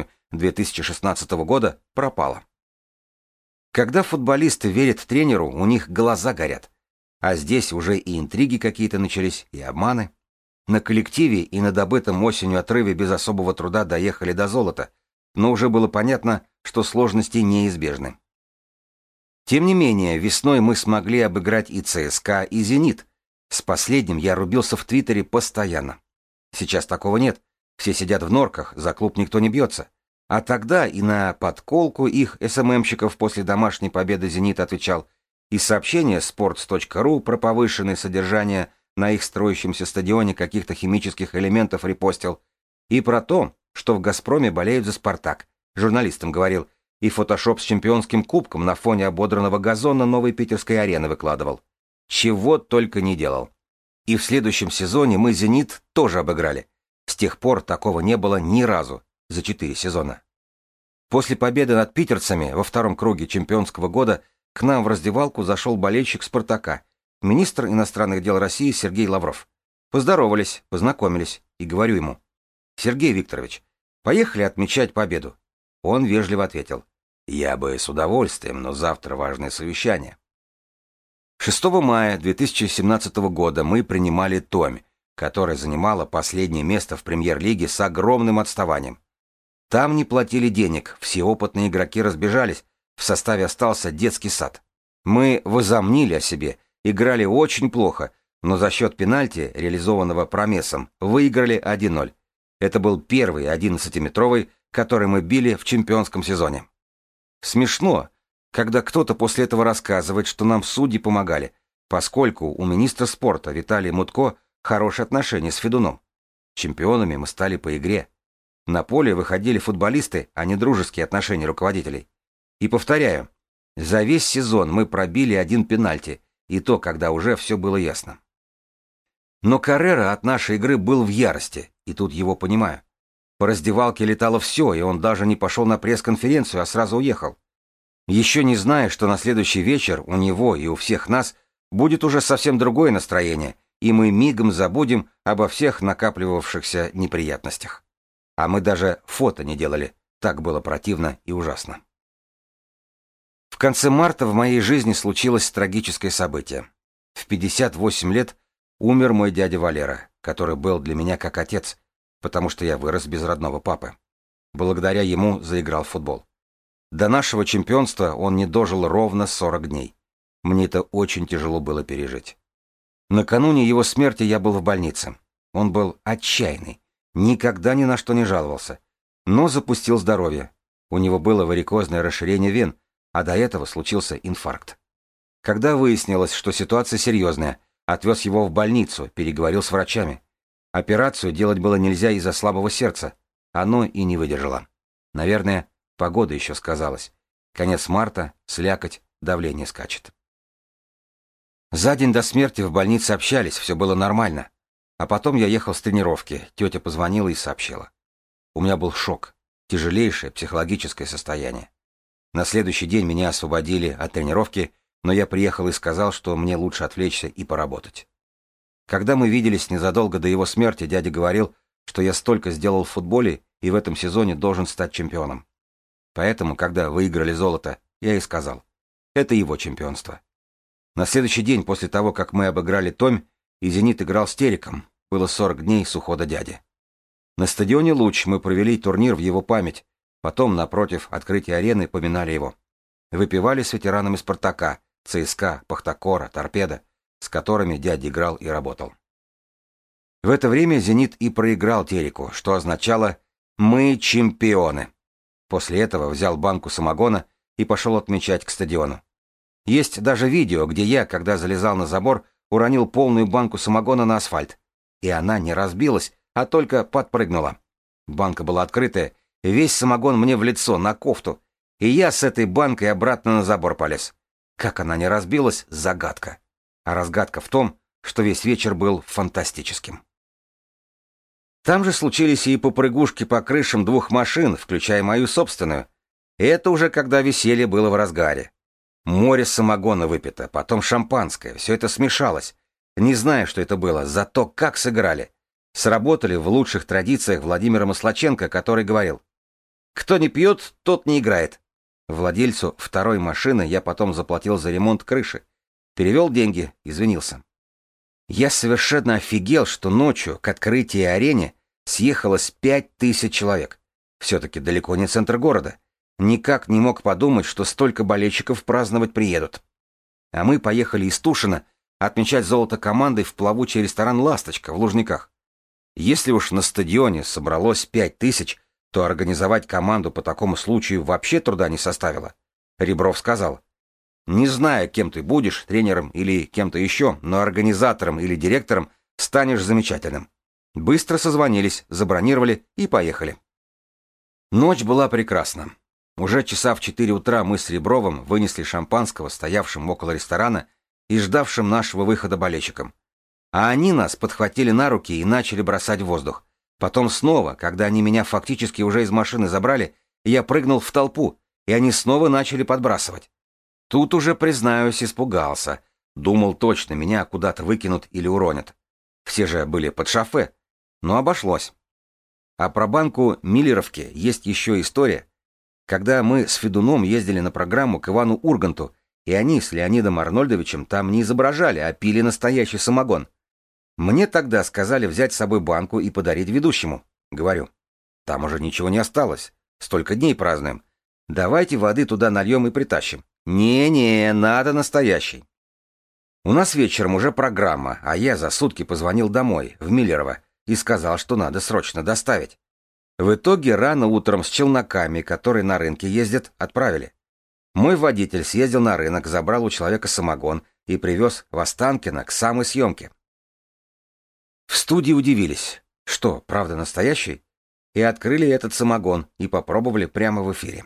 A: 2016 года, пропала. Когда футболисты верят тренеру, у них глаза горят. А здесь уже и интриги какие-то начались, и обманы. На коллективе и на добытом осенью отрыве без особого труда доехали до золота, но уже было понятно, что сложности неизбежны. Тем не менее, весной мы смогли обыграть и ЦСКА, и «Зенит». С последним я рубился в Твиттере постоянно. Сейчас такого нет. Все сидят в норках, за клуб никто не бьется. А тогда и на подколку их СММщиков после домашней победы «Зенит» отвечал, и сообщение sports.ru про повышенное содержание на их строящемся стадионе каких-то химических элементов репостил, и про то, что в «Газпроме» болеют за «Спартак», журналистам говорил, и фотошоп с чемпионским кубком на фоне ободранного газона новой питерской арены выкладывал. Чего только не делал. И в следующем сезоне мы «Зенит» тоже обыграли. С тех пор такого не было ни разу за 4 сезона. После победы над питерцами во втором круге чемпионского года к нам в раздевалку зашел болельщик «Спартака», министр иностранных дел России Сергей Лавров. Поздоровались, познакомились, и говорю ему: «Сергей Викторович, поехали отмечать победу». Он вежливо ответил: «Я бы с удовольствием, но завтра важное совещание». 6 мая 2017 года мы принимали Томь, которая занимала последнее место в премьер-лиге с огромным отставанием. Там не платили денег, все опытные игроки разбежались, в составе остался детский сад. Мы возомнили о себе, играли очень плохо, но за счет пенальти, реализованного Промесом, выиграли 1-0. Это был первый 11-метровый, который мы били в чемпионском сезоне. Смешно, когда кто-то после этого рассказывает, что нам судьи помогали, поскольку у министра спорта Виталия Мутко хорошие отношения с Федуном. Чемпионами мы стали по игре. На поле выходили футболисты, а не дружеские отношения руководителей. И повторяю, за весь сезон мы пробили 1 пенальти, и то, когда уже все было ясно. Но Каррера от нашей игры был в ярости, и тут его понимаю. По раздевалке летало все, и он даже не пошел на пресс-конференцию, а сразу уехал. Еще не зная, что на следующий вечер у него и у всех нас будет уже совсем другое настроение, и мы мигом забудем обо всех накапливавшихся неприятностях. А мы даже фото не делали, так было противно и ужасно. В конце марта в моей жизни случилось трагическое событие. В 58 лет умер мой дядя Валера, который был для меня как отец, потому что я вырос без родного папы. Благодаря ему заиграл в футбол. До нашего чемпионства он не дожил ровно 40 дней. Мне это очень тяжело было пережить. Накануне его смерти я был в больнице. Он был отчаянный, никогда ни на что не жаловался, но запустил здоровье. У него было варикозное расширение вен, а до этого случился инфаркт. Когда выяснилось, что ситуация серьезная, отвез его в больницу, переговорил с врачами. Операцию делать было нельзя из-за слабого сердца. Оно и не выдержало. Наверное, погода еще сказалась. Конец марта, слякоть, давление скачет. За день до смерти в больнице общались, все было нормально. А потом я ехал с тренировки, тетя позвонила и сообщила. У меня был шок, тяжелейшее психологическое состояние. На следующий день меня освободили от тренировки, но я приехал и сказал, что мне лучше отвлечься и поработать. Когда мы виделись незадолго до его смерти, дядя говорил, что я столько сделал в футболе и в этом сезоне должен стать чемпионом. Поэтому, когда выиграли золото, я и сказал, это его чемпионство. На следующий день после того, как мы обыграли Томь, и «Зенит» играл с Тереком, было 40 дней с ухода дяди. На стадионе «Луч» мы провели турнир в его память, потом, напротив открытия арены, поминали его. Выпивали с ветеранами «Спартака», ЦСКА, Пахтакора, Торпедо, с которыми дядя играл и работал. В это время «Зенит» и проиграл Тереку, что означало «мы чемпионы». После этого взял банку самогона и пошел отмечать к стадиону. Есть даже видео, где я, когда залезал на забор, уронил полную банку самогона на асфальт. И она не разбилась, а только подпрыгнула. Банка была открытая, весь самогон мне в лицо, на кофту. И я с этой банкой обратно на забор полез. Как она не разбилась — загадка. А разгадка в том, что весь вечер был фантастическим. Там же случились и попрыгушки по крышам 2 машин, включая мою собственную. Это уже когда веселье было в разгаре. Море самогона выпито, потом шампанское, все это смешалось. Не знаю, что это было, зато как сыграли. Сработали в лучших традициях Владимира Маслаченко, который говорил: «Кто не пьет, тот не играет». Владельцу второй машины я потом заплатил за ремонт крыши. Перевел деньги, извинился. Я совершенно офигел, что ночью к открытию арены съехалось 5000 человек. Все-таки далеко не центр города. Никак не мог подумать, что столько болельщиков праздновать приедут. А мы поехали из Тушина отмечать золото командой в плавучий ресторан «Ласточка» в Лужниках. Если уж на стадионе собралось 5000, то организовать команду по такому случаю вообще труда не составило. Ребров сказал: «Не знаю, кем ты будешь, тренером или кем-то еще, но организатором или директором станешь замечательным». Быстро созвонились, забронировали и поехали. Ночь была прекрасна. Уже часа в 4 утра мы с Ребровым вынесли шампанского, стоявшим около ресторана и ждавшим нашего выхода болельщикам. А они нас подхватили на руки и начали бросать в воздух. Потом снова, когда они меня фактически уже из машины забрали, я прыгнул в толпу, и они снова начали подбрасывать. Тут уже, признаюсь, испугался. Думал, точно меня куда-то выкинут или уронят. Все же были под шофе. Но обошлось. А про банку Миллеровки есть еще история. Когда мы с Федуном ездили на программу к Ивану Урганту, и они с Леонидом Арнольдовичем там не изображали, а пили настоящий самогон. Мне тогда сказали взять с собой банку и подарить ведущему. Говорю, там уже ничего не осталось. Столько дней празднуем. Давайте воды туда нальем и притащим. Не-не, надо настоящий. У нас вечером уже программа, а я за сутки позвонил домой, в Миллерово, и сказал, что надо срочно доставить. В итоге рано утром с челноками, которые на рынке ездят, отправили. Мой водитель съездил на рынок, забрал у человека самогон и привез в Останкино к самой съемке. В студии удивились, что, правда настоящий? И открыли этот самогон и попробовали прямо в эфире.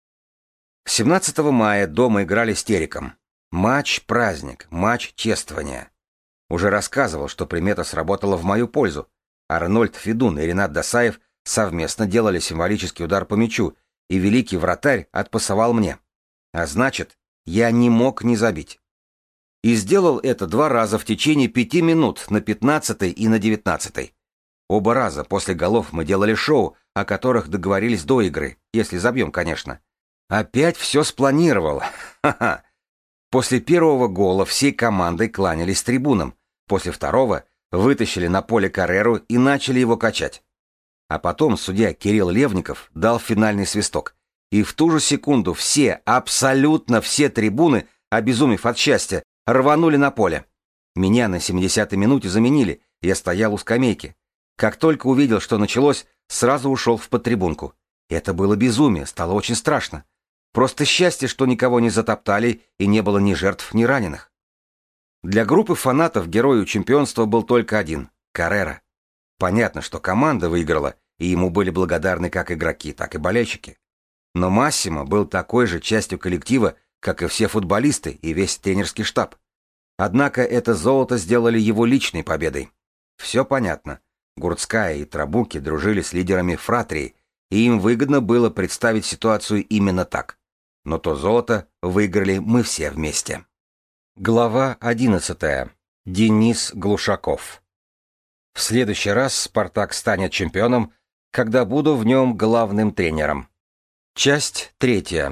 A: 17 мая дома играли с Тереком. Матч-праздник, матч чествования. Уже рассказывал, что примета сработала в мою пользу. Арнольд Федун и Ренат Досаев совместно делали символический удар по мячу, и великий вратарь отпасовал мне. А значит, я не мог не забить. И сделал это 2 раза в течение 5 минут на 15-й и на 19-й. Оба раза после голов мы делали шоу, о которых договорились до игры, если забьем, конечно. Опять все спланировал. Ха-ха. После первого гола всей командой кланялись трибунам. После второго вытащили на поле Карреру и начали его качать. А потом судья Кирилл Левников дал финальный свисток. И в ту же секунду все, абсолютно все трибуны, обезумев от счастья, рванули на поле. Меня на 70-й минуте заменили, я стоял у скамейки. Как только увидел, что началось, сразу ушел в подтрибунку. Это было безумие, стало очень страшно. Просто счастье, что никого не затоптали и не было ни жертв, ни раненых. Для группы фанатов герою чемпионства был только один — Каррера. Понятно, что команда выиграла, и ему были благодарны как игроки, так и болельщики. Но Массимо был такой же частью коллектива, как и все футболисты и весь тренерский штаб. Однако это золото сделали его личной победой. Все понятно. Гурцкая и Трабуки дружили с лидерами фратрии, и им выгодно было представить ситуацию именно так. Но то золото выиграли мы все вместе. Глава 11. Денис Глушаков. В следующий раз «Спартак» станет чемпионом, когда буду в нем главным тренером. Часть 3.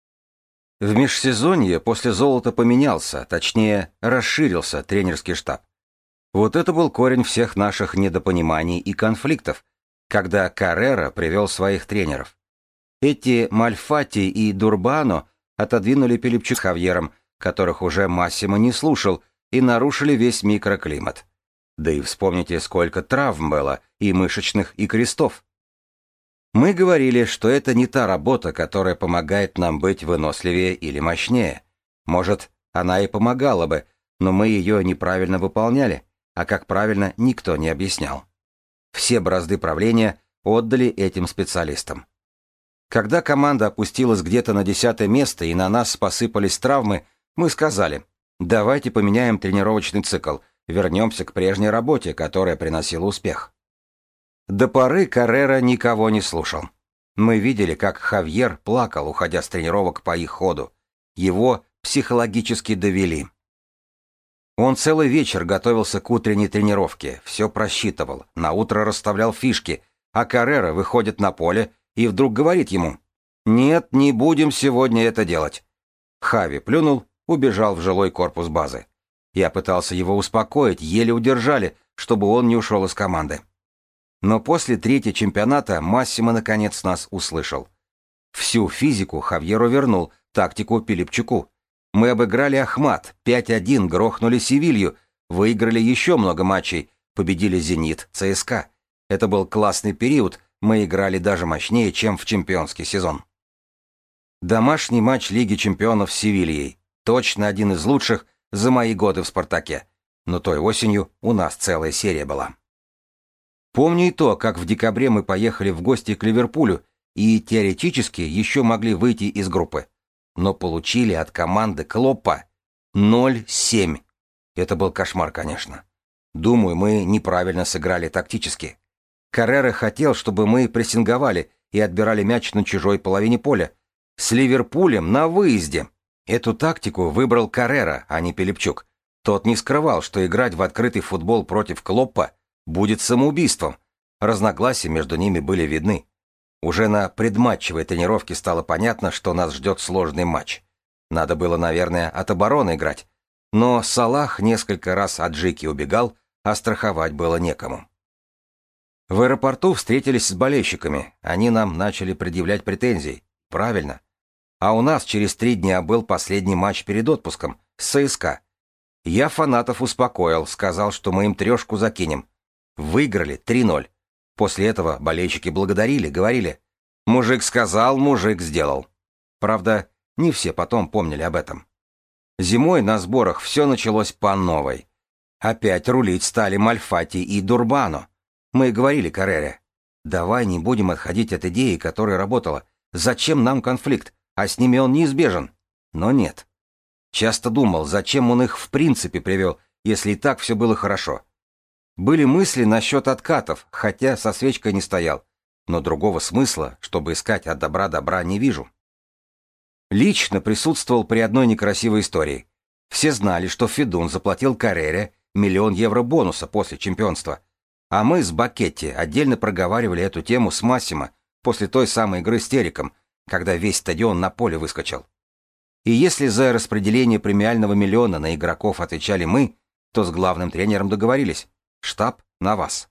A: В межсезонье после золота поменялся, точнее, расширился тренерский штаб. Вот это был корень всех наших недопониманий и конфликтов, когда Каррера привел своих тренеров. Эти Мальфати и Дурбано отодвинули Пилипчук с Хавьером, которых уже Массимо не слушал, и нарушили весь микроклимат. Да и вспомните, сколько травм было, и мышечных, и крестов. Мы говорили, что это не та работа, которая помогает нам быть выносливее или мощнее. Может, она и помогала бы, но мы ее неправильно выполняли, а как правильно никто не объяснял. Все бразды правления отдали этим специалистам. Когда команда опустилась где-то на 10-е место и на нас посыпались травмы, мы сказали, давайте поменяем тренировочный цикл, вернемся к прежней работе, которая приносила успех. До поры Каррера никого не слушал. Мы видели, как Хавьер плакал, уходя с тренировок по их ходу. Его психологически довели. Он целый вечер готовился к утренней тренировке, все просчитывал, наутро расставлял фишки, а Каррера выходит на поле и вдруг говорит ему: «Нет, не будем сегодня это делать». Хави плюнул убежал в жилой корпус базы. Я пытался его успокоить, еле удержали, чтобы он не ушел из команды. Но после третьего чемпионата Массимо наконец нас услышал. Всю физику Хавьеру вернул, тактику Пилипчуку. Мы обыграли Ахмат, 5-1 грохнули Севилью, выиграли еще много матчей, победили «Зенит», ЦСКА. Это был классный период, мы играли даже мощнее, чем в чемпионский сезон. Домашний матч Лиги чемпионов с Севильей. Точно один из лучших за мои годы в «Спартаке». Но той осенью у нас целая серия была. Помню и то, как в декабре мы поехали в гости к Ливерпулю и теоретически еще могли выйти из группы. Но получили от команды Клоппа 0-7. Это был кошмар, конечно. Думаю, мы неправильно сыграли тактически. Каррера хотел, чтобы мы прессинговали и отбирали мяч на чужой половине поля. С Ливерпулем на выезде. Эту тактику выбрал Каррера, а не Пилипчук. Тот не скрывал, что играть в открытый футбол против Клоппа будет самоубийством. Разногласия между ними были видны. Уже на предматчевой тренировке стало понятно, что нас ждет сложный матч. Надо было, наверное, от обороны играть. Но Салах несколько раз от Джики убегал, а страховать было некому. В аэропорту встретились с болельщиками. Они нам начали предъявлять претензии. Правильно. А у нас через 3 дня был последний матч перед отпуском с ЦСКА. Я фанатов успокоил, сказал, что мы им 3 закинем. Выиграли 3-0. После этого болельщики благодарили, говорили: «Мужик сказал, мужик сделал». Правда, не все потом помнили об этом. Зимой на сборах все началось по новой. Опять рулить стали Мальфати и Дурбано. Мы говорили Каррере: «Давай не будем отходить от идеи, которая работала. Зачем нам конфликт? А с ними он неизбежен». Но нет. Часто думал, зачем он их в принципе привел, если и так все было хорошо. Были мысли насчет откатов, хотя со свечкой не стоял, но другого смысла, чтобы искать от добра, не вижу. Лично присутствовал при одной некрасивой истории. Все знали, что Федун заплатил Каррере 1 000 000 евро бонуса после чемпионства, а мы с Бакетти отдельно проговаривали эту тему с Массимо после той самой игры с Териком, когда весь стадион на поле выскочил. И если за распределение премиального миллиона на игроков отвечали мы, то с главным тренером договорились: штаб на вас.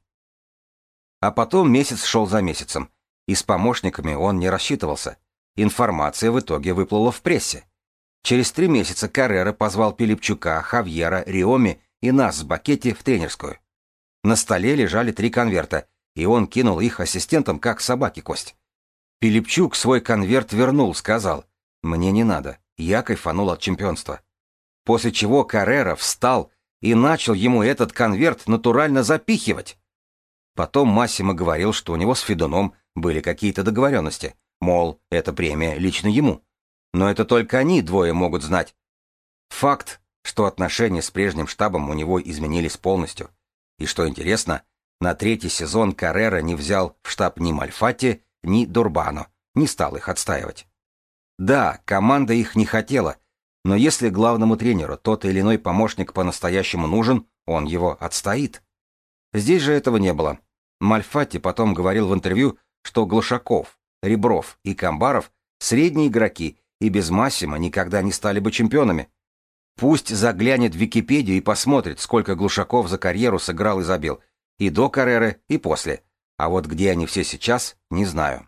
A: А потом месяц шел за месяцем, и с помощниками он не рассчитывался. Информация в итоге выплыла в прессе. Через 3 месяца Каррера позвал Пилипчука, Хавьера, Риоми и нас с Бакетти в тренерскую. На столе лежали 3 конверта, и он кинул их ассистентам, как собаке кость. Пилипчук свой конверт вернул, сказал: «Мне не надо, я кайфанул от чемпионства». После чего Каррера встал и начал ему этот конверт натурально запихивать. Потом Массимо говорил, что у него с Федуном были какие-то договоренности, мол, эта премия лично ему. Но это только они двое могут знать. Факт, что отношения с прежним штабом у него изменились полностью. И что интересно, на 3-й сезон Каррера не взял в штаб ни Мальфати, ни Дурбано, не стал их отстаивать. Да, команда их не хотела, но если главному тренеру тот или иной помощник по-настоящему нужен, он его отстоит. Здесь же этого не было. Мальфати потом говорил в интервью, что Глушаков, Ребров и Камбаров — средние игроки и без Массимо никогда не стали бы чемпионами. Пусть заглянет в Википедию и посмотрит, сколько Глушаков за карьеру сыграл и забил, и до Карреры, и после. А вот где они все сейчас, не знаю.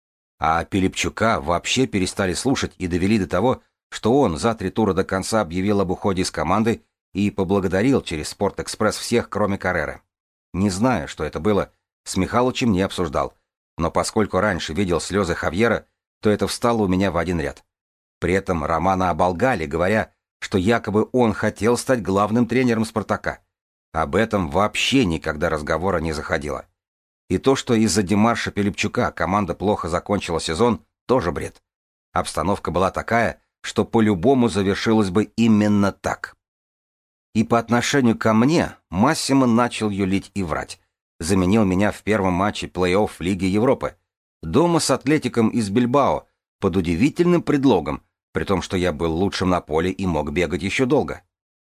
A: А Пилипчука вообще перестали слушать и довели до того, что он за 3 тура до конца объявил об уходе из команды и поблагодарил через Спортэкспресс всех, кроме Карреры. Не знаю, что это было, с Михалычем не обсуждал, но поскольку раньше видел слезы Хавьера, то это встало у меня в один ряд. При этом Романа оболгали, говоря, что якобы он хотел стать главным тренером «Спартака». Об этом вообще никогда разговора не заходило. И то, что из-за демарша Пилипчука команда плохо закончила сезон, тоже бред. Обстановка была такая, что по-любому завершилось бы именно так. И по отношению ко мне Массимо начал юлить и врать. Заменил меня в первом матче плей-офф Лиги Европы. Дома с Атлетиком из Бильбао, под удивительным предлогом, при том, что я был лучшим на поле и мог бегать еще долго.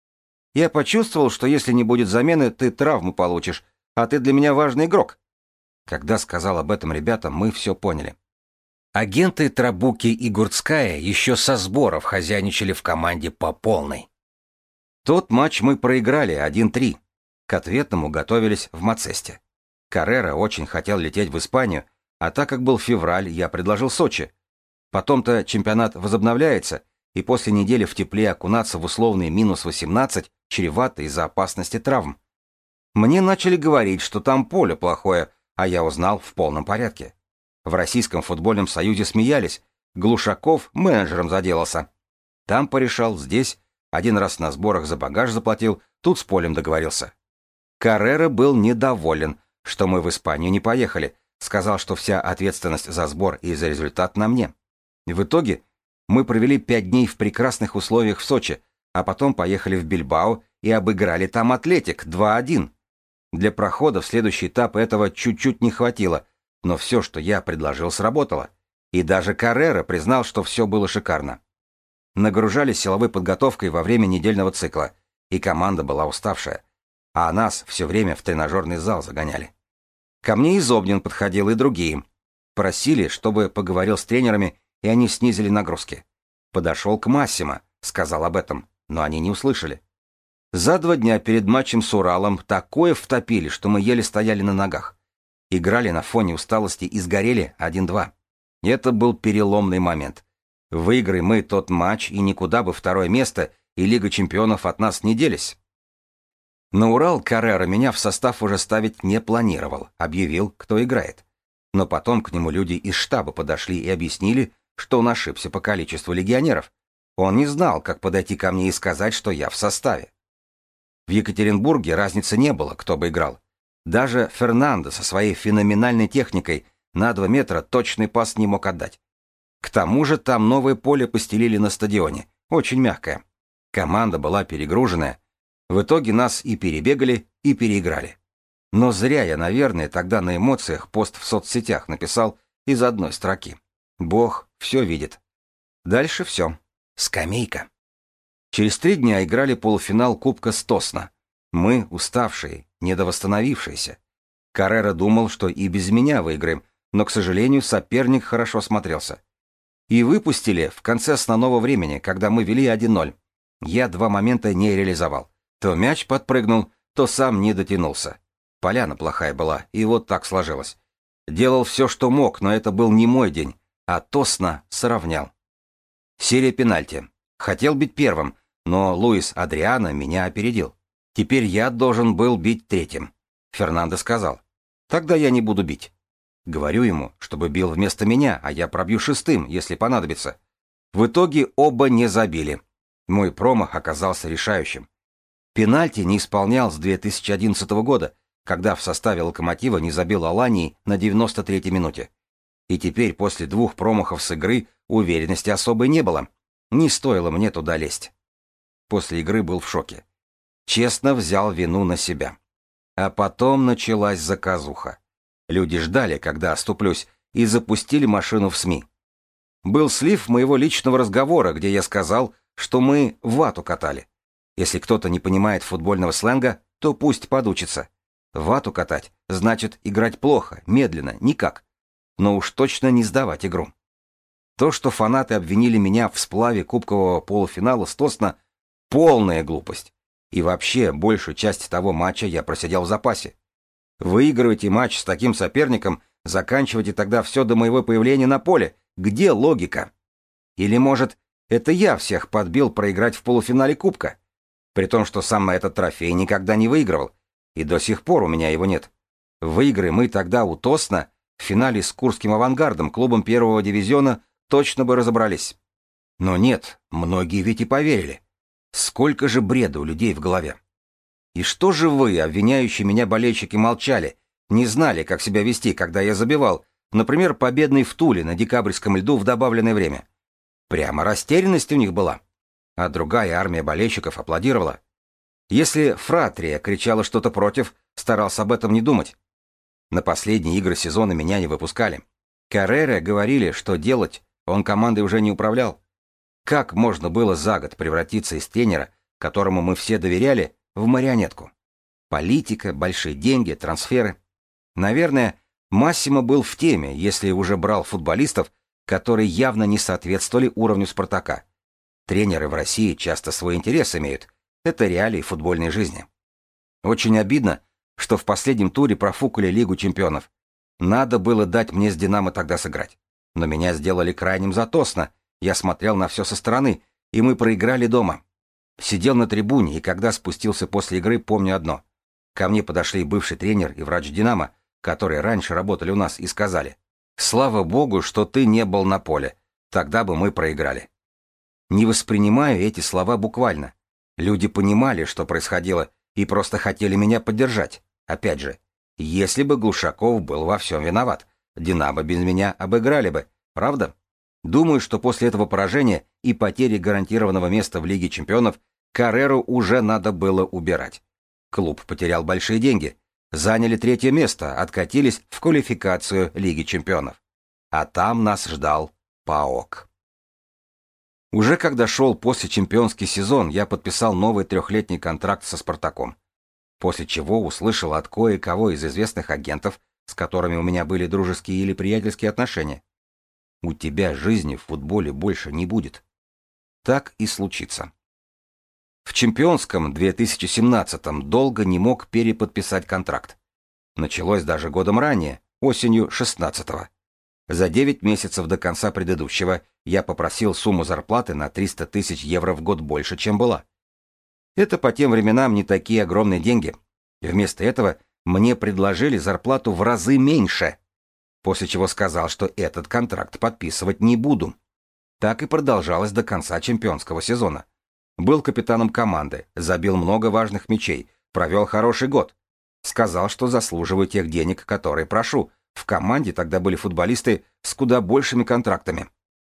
A: Я почувствовал, что если не будет замены, ты травму получишь, а ты для меня важный игрок. Когда сказал об этом ребятам, мы все поняли. Агенты Трабуки и Гурцкая еще со сборов хозяйничали в команде по полной. Тот матч мы проиграли 1-3. К ответному готовились в Мацесте. Каррера очень хотел лететь в Испанию, а так как был февраль, я предложил Сочи. Потом-то чемпионат возобновляется, и после недели в тепле окунаться в условные минус 18 чревато из-за опасности травм. Мне начали говорить, что там поле плохое, а я узнал в полном порядке. В Российском футбольном союзе смеялись, Глушаков менеджером заделался. Там порешал, здесь, один раз на сборах за багаж заплатил, тут с полем договорился. Каррера был недоволен, что мы в Испанию не поехали, сказал, что вся ответственность за сбор и за результат на мне. В итоге мы провели 5 дней в прекрасных условиях в Сочи, а потом поехали в Бильбао и обыграли там Атлетик 2-1. Для прохода в следующий этап этого чуть-чуть не хватило, но все, что я предложил, сработало. И даже Каррера признал, что все было шикарно. Нагружали силовой подготовкой во время недельного цикла, и команда была уставшая, а нас все время в тренажерный зал загоняли. Ко мне и Зобнин подходил, и другие. Просили, чтобы поговорил с тренерами, и они снизили нагрузки. Подошел к Массимо, сказал об этом, но они не услышали. За 2 дня перед матчем с Уралом такое втопили, что мы еле стояли на ногах. Играли на фоне усталости и сгорели 1-2. Это был переломный момент. Выиграем мы тот матч, и никуда бы 2-е место и Лига чемпионов от нас не делись. На Урал Каррера меня в состав уже ставить не планировал, объявил, кто играет. Но потом к нему люди из штаба подошли и объяснили, что он ошибся по количеству легионеров. Он не знал, как подойти ко мне и сказать, что я в составе. В Екатеринбурге разницы не было, кто бы играл. Даже Фернандо со своей феноменальной техникой на 2 метра точный пас не мог отдать. К тому же там новое поле постелили на стадионе, очень мягкое. Команда была перегруженная. В итоге нас и перебегали, и переиграли. Но зря я, наверное, тогда на эмоциях пост в соцсетях написал из одной строки. Бог все видит. Дальше все. Скамейка. Через 3 дня играли полуфинал Кубка Стосна. Мы уставшие, недовосстановившиеся. Каррера думал, что и без меня выиграем, но, к сожалению, соперник хорошо смотрелся. И выпустили в конце основного времени, когда мы вели 1-0. Я 2 момента не реализовал. То мяч подпрыгнул, то сам не дотянулся. Поляна плохая была, и вот так сложилось. Делал все, что мог, но это был не мой день, а Тосна сравнял. Серия пенальти. Хотел бить первым, но Луис Адриано меня опередил. Теперь я должен был бить 3-м. Фернандо сказал: «Тогда я не буду бить». Говорю ему, чтобы бил вместо меня, а я пробью 6-м, если понадобится. В итоге оба не забили. Мой промах оказался решающим. Пенальти не исполнял с 2011 года, когда в составе «Локомотива» не забил Алании на 93-й минуте. И теперь после 2 промахов с игры уверенности особой не было. Не стоило мне туда лезть. После игры был в шоке. Честно взял вину на себя. А потом началась заказуха. Люди ждали, когда оступлюсь, и запустили машину в СМИ. Был слив моего личного разговора, где я сказал, что мы вату катали. Если кто-то не понимает футбольного сленга, то пусть подучится. Вату катать значит играть плохо, медленно, никак. Но уж точно не сдавать игру. То, что фанаты обвинили меня в сплаве кубкового полуфинала с Тосна, полная глупость. И вообще, большую часть того матча я просидел в запасе. Выигрывайте матч с таким соперником, заканчивайте тогда все до моего появления на поле. Где логика? Или, может, это я всех подбил проиграть в полуфинале кубка? При том, что сам этот трофей никогда не выигрывал, и до сих пор у меня его нет. Выиграем мы тогда у Тосна в финале с Курским «Авангардом», клубом 1-го дивизиона, точно бы разобрались. Но нет, многие ведь и поверили. Сколько же бреда у людей в голове. И что же вы, обвиняющие меня болельщики, молчали, не знали, как себя вести, когда я забивал, например, победный в Туле на декабрьском льду в добавленное время? Прямо растерянность у них была. А другая армия болельщиков аплодировала. Если Фратрия кричала что-то против, старался об этом не думать. На последние игры сезона меня не выпускали. Каррера говорили, что делать, он командой уже не управлял. Как можно было за год превратиться из тренера, которому мы все доверяли, в марионетку? Политика, большие деньги, трансферы. Наверное, Массимо был в теме, если уже брал футболистов, которые явно не соответствовали уровню «Спартака». Тренеры в России часто свой интерес имеют. Это реалии футбольной жизни. Очень обидно, что в последнем туре профукали Лигу чемпионов. Надо было дать мне с «Динамо» тогда сыграть. Но меня сделали крайним затосно. Я смотрел на все со стороны, и мы проиграли дома. Сидел на трибуне, и когда спустился после игры, помню одно. Ко мне подошли бывший тренер и врач «Динамо», которые раньше работали у нас, и сказали: «Слава богу, что ты не был на поле. Тогда бы мы проиграли». Не воспринимаю эти слова буквально. Люди понимали, что происходило, и просто хотели меня поддержать. Опять же, если бы Глушаков был во всем виноват, «Динамо» без меня обыграли бы, правда? Думаю, что после этого поражения и потери гарантированного места в Лиге чемпионов Карреру уже надо было убирать. Клуб потерял большие деньги. Заняли 3-е место, откатились в квалификацию Лиги чемпионов. А там нас ждал ПАОК. Уже когда шел послечемпионский сезон, я подписал новый 3-летний контракт со «Спартаком». После чего услышал от кое-кого из известных агентов, с которыми у меня были дружеские или приятельские отношения: «У тебя жизни в футболе больше не будет». Так и случится. В чемпионском 2017-м долго не мог переподписать контракт. Началось даже годом ранее, осенью 16-го. За 9 месяцев до конца предыдущего я попросил сумму зарплаты на 300 тысяч евро в год больше, чем была. Это по тем временам не такие огромные деньги. Вместо этого мне предложили зарплату в разы меньше, после чего сказал, что этот контракт подписывать не буду. Так и продолжалось до конца чемпионского сезона. Был капитаном команды, забил много важных мячей, провел хороший год. Сказал, что заслуживаю тех денег, которые прошу. В команде тогда были футболисты с куда большими контрактами.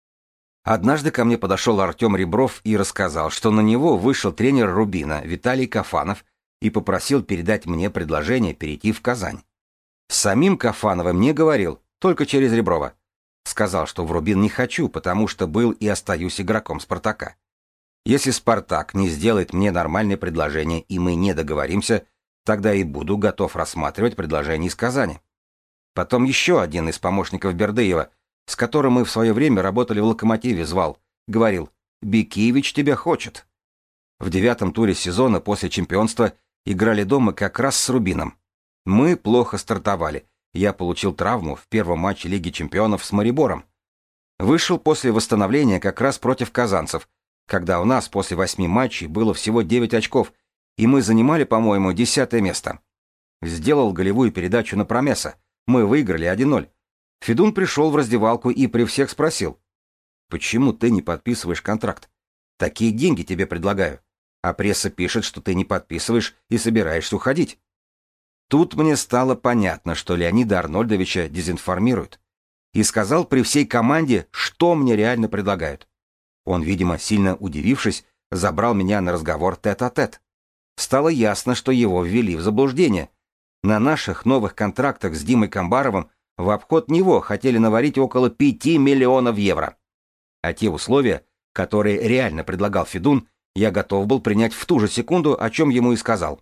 A: Однажды ко мне подошел Артем Ребров и рассказал, что на него вышел тренер Рубина Виталий Кафанов и попросил передать мне предложение перейти в Казань. С самим Кафановым не говорил, только через Реброва. Сказал, что в Рубин не хочу, потому что был и остаюсь игроком «Спартака». Если «Спартак» не сделает мне нормальное предложение и мы не договоримся, тогда и буду готов рассматривать предложение из Казани. Потом еще один из помощников Бердыева, с которым мы в свое время работали в «Локомотиве», звал, говорил: «Бикиевич тебя хочет». В 9-м туре сезона после чемпионства играли дома как раз с Рубином. Мы плохо стартовали. Я получил травму в первом матче Лиги чемпионов с Марибором. Вышел после восстановления как раз против казанцев, когда у нас после 8 матчей было всего 9 очков, и мы занимали, по-моему, 10-е место. Сделал голевую передачу на Промеса. Мы выиграли 1-0. Федун пришел в раздевалку и при всех спросил: «Почему ты не подписываешь контракт? Такие деньги тебе предлагаю. А пресса пишет, что ты не подписываешь и собираешься уходить». Тут мне стало понятно, что Леонида Арнольдовича дезинформируют. И сказал при всей команде, что мне реально предлагают. Он, видимо, сильно удивившись, забрал меня на разговор тет-а-тет. Стало ясно, что его ввели в заблуждение. На наших новых контрактах с Димой Камбаровым в обход него хотели наварить около 5 миллионов евро. А те условия, которые реально предлагал Федун, я готов был принять в ту же секунду, о чем ему и сказал.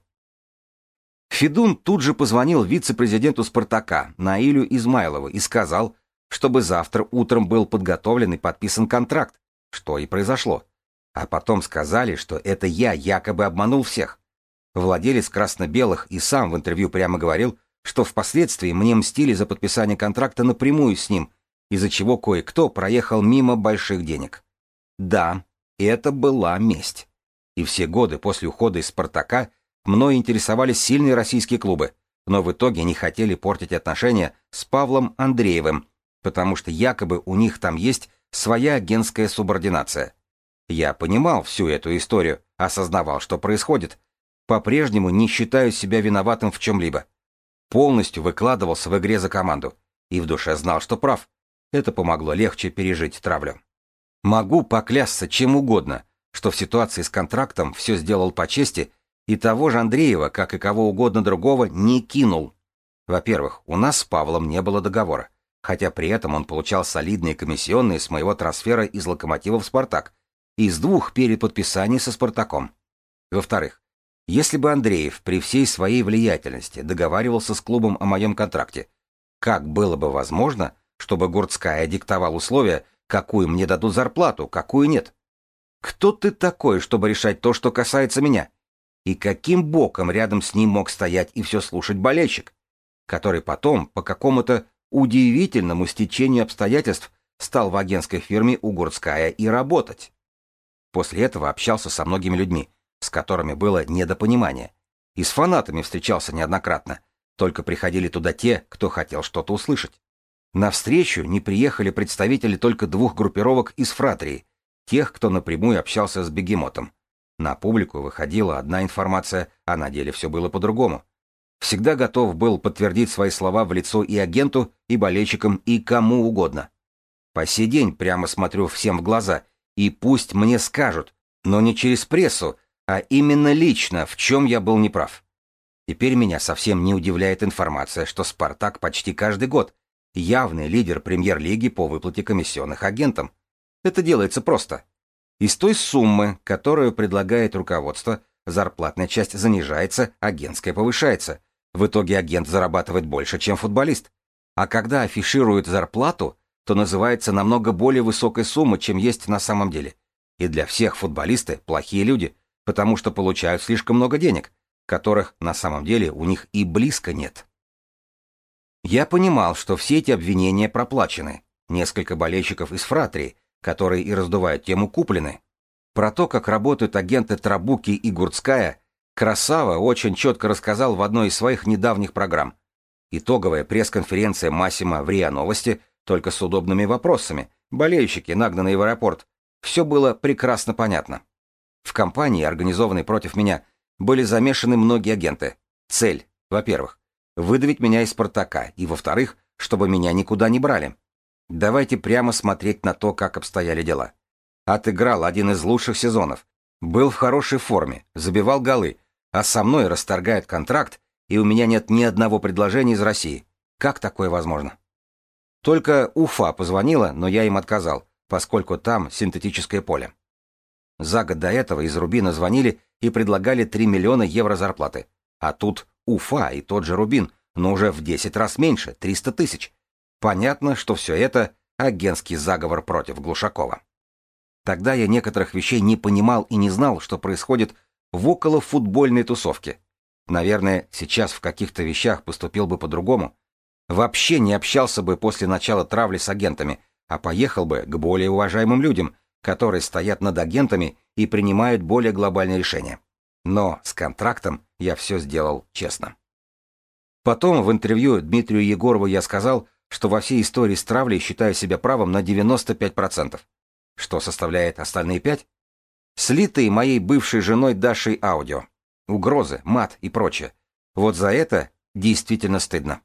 A: Федун тут же позвонил вице-президенту «Спартака» Наилю Измайлову и сказал, чтобы завтра утром был подготовлен и подписан контракт, что и произошло. А потом сказали, что это я якобы обманул всех. Владелец красно-белых и сам в интервью прямо говорил, что впоследствии мне мстили за подписание контракта напрямую с ним, из-за чего кое-кто проехал мимо больших денег. Да, это была месть. И все годы после ухода из «Спартака» мной интересовались сильные российские клубы, но в итоге не хотели портить отношения с Павлом Андреевым, потому что якобы у них там есть своя агентская субординация. Я понимал всю эту историю, осознавал, что происходит. По-прежнему не считаю себя виноватым в чем-либо. Полностью выкладывался в игре за команду. И в душе знал, что прав. Это помогло легче пережить травлю. Могу поклясться чем угодно, что в ситуации с контрактом все сделал по чести, и того же Андреева, как и кого угодно другого, не кинул. Во-первых, у нас с Павлом не было договора, хотя при этом он получал солидные комиссионные с моего трансфера из «Локомотива» в «Спартак», из 2 переподписаний со «Спартаком». Во-вторых, если бы Андреев при всей своей влиятельности договаривался с клубом о моем контракте, как было бы возможно, чтобы Гурцкая диктовал условия, какую мне дадут зарплату, какую нет? Кто ты такой, чтобы решать то, что касается меня? И каким боком рядом с ним мог стоять и все слушать болельщик, который потом, по какому-то удивительному стечению обстоятельств, стал в агентской фирме у Гурцкая и работать? После этого общался со многими людьми, с которыми было недопонимание. И с фанатами встречался неоднократно, только приходили туда те, кто хотел что-то услышать. На встречу не приехали представители только двух группировок из фратрии, тех, кто напрямую общался с бегемотом. На публику выходила одна информация, а на деле все было по-другому. Всегда готов был подтвердить свои слова в лицо и агенту, и болельщикам, и кому угодно. По сей день прямо смотрю всем в глаза, и пусть мне скажут, но не через прессу, а именно лично, в чем я был неправ. Теперь меня совсем не удивляет информация, что «Спартак» почти каждый год явный лидер премьер-лиги по выплате комиссионных агентам. Это делается просто. Из той суммы, которую предлагает руководство, зарплатная часть занижается, агентская повышается. В итоге агент зарабатывает больше, чем футболист. А когда афишируют зарплату, то называется намного более высокой суммы, чем есть на самом деле. И для всех футболисты плохие люди, потому что получают слишком много денег, которых на самом деле у них и близко нет. Я понимал, что все эти обвинения проплачены. Несколько болельщиков из фратрии, которые и раздувают тему, куплены. Про то, как работают агенты Трабуки и Гурцкая, Красава очень четко рассказал в одной из своих недавних программ. Итоговая пресс-конференция Массимо в РИА Новости, только с удобными вопросами, болельщики, нагнанные в аэропорт. Все было прекрасно понятно. В кампании, организованной против меня, были замешаны многие агенты. Цель, во-первых, выдавить меня из «Спартака», и, во-вторых, чтобы меня никуда не брали. Давайте прямо смотреть на то, как обстояли дела. Отыграл один из лучших сезонов, был в хорошей форме, забивал голы, а со мной расторгает контракт, и у меня нет ни одного предложения из России. Как такое возможно? Только Уфа позвонила, но я им отказал, поскольку там синтетическое поле. За год до этого из Рубина звонили и предлагали 3 миллиона евро зарплаты. А тут Уфа и тот же Рубин, но уже в 10 раз меньше, 300 тысяч. Понятно, что все это агентский заговор против Глушакова. Тогда я некоторых вещей не понимал и не знал, что происходит в околофутбольной тусовке. Наверное, сейчас в каких-то вещах поступил бы по-другому. Вообще не общался бы после начала травли с агентами, а поехал бы к более уважаемым людям, которые стоят над агентами и принимают более глобальные решения. Но с контрактом я все сделал честно. Потом в интервью Дмитрию Егорову я сказал, что во всей истории с травлей считаю себя правым на 95%. Что составляет остальные 5%? Слитые моей бывшей женой Дашей аудио. Угрозы, мат и прочее. Вот за это действительно стыдно.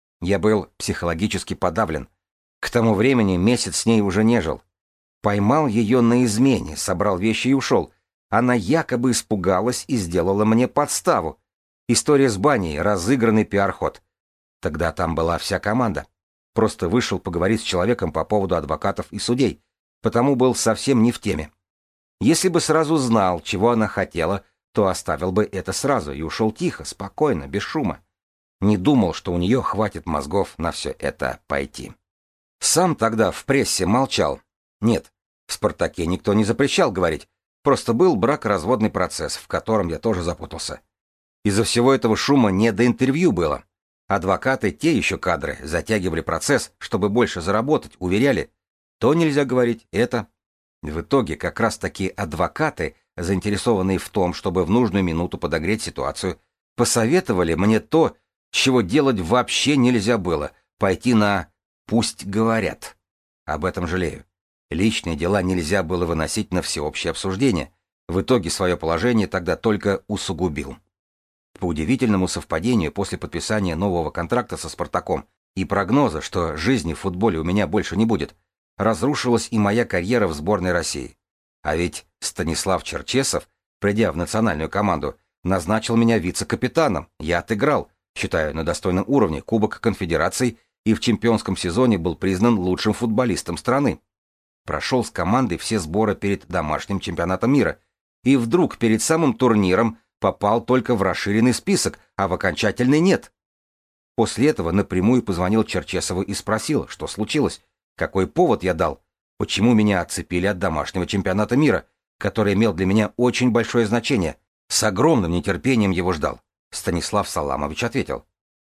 A: Я был психологически подавлен. К тому времени месяц с ней уже не жил. Поймал ее на измене, собрал вещи и ушел. Она якобы испугалась и сделала мне подставу. История с баней, разыгранный пиар-ход. Тогда там была вся команда. Просто вышел поговорить с человеком по поводу адвокатов и судей, потому был совсем не в теме. Если бы сразу знал, чего она хотела, то оставил бы это сразу и ушел тихо, спокойно, без шума. Не думал, что у нее хватит мозгов на все это пойти. Сам тогда в прессе молчал. Нет, в «Спартаке» никто не запрещал говорить, просто был бракоразводный процесс, в котором я тоже запутался. Из-за всего этого шума не до интервью было. Адвокаты, те еще кадры, затягивали процесс, чтобы больше заработать, уверяли. То нельзя говорить, это. В итоге как раз-таки адвокаты, заинтересованные в том, чтобы в нужную минуту подогреть ситуацию, посоветовали мне то, чего делать вообще нельзя было, пойти на «пусть говорят». Об этом жалею. Личные дела нельзя было выносить на всеобщее обсуждение. В итоге свое положение тогда только усугубил. По удивительному совпадению, после подписания нового контракта со «Спартаком» и прогноза, что жизни в футболе у меня больше не будет, разрушилась и моя карьера в сборной России. А ведь Станислав Черчесов, придя в национальную команду, назначил меня вице-капитаном. Я отыграл, считаю, на достойном уровне Кубок Конфедераций и в чемпионском сезоне был признан лучшим футболистом страны. Прошел с командой все сборы перед домашним чемпионатом мира. И вдруг перед самым турниром попал только в расширенный список, а в окончательный нет. После этого напрямую позвонил Черчесову и спросил, что случилось, какой повод я дал, почему меня отцепили от домашнего чемпионата мира, который имел для меня очень большое значение. С огромным нетерпением его ждал. Станислав Саламович ответил: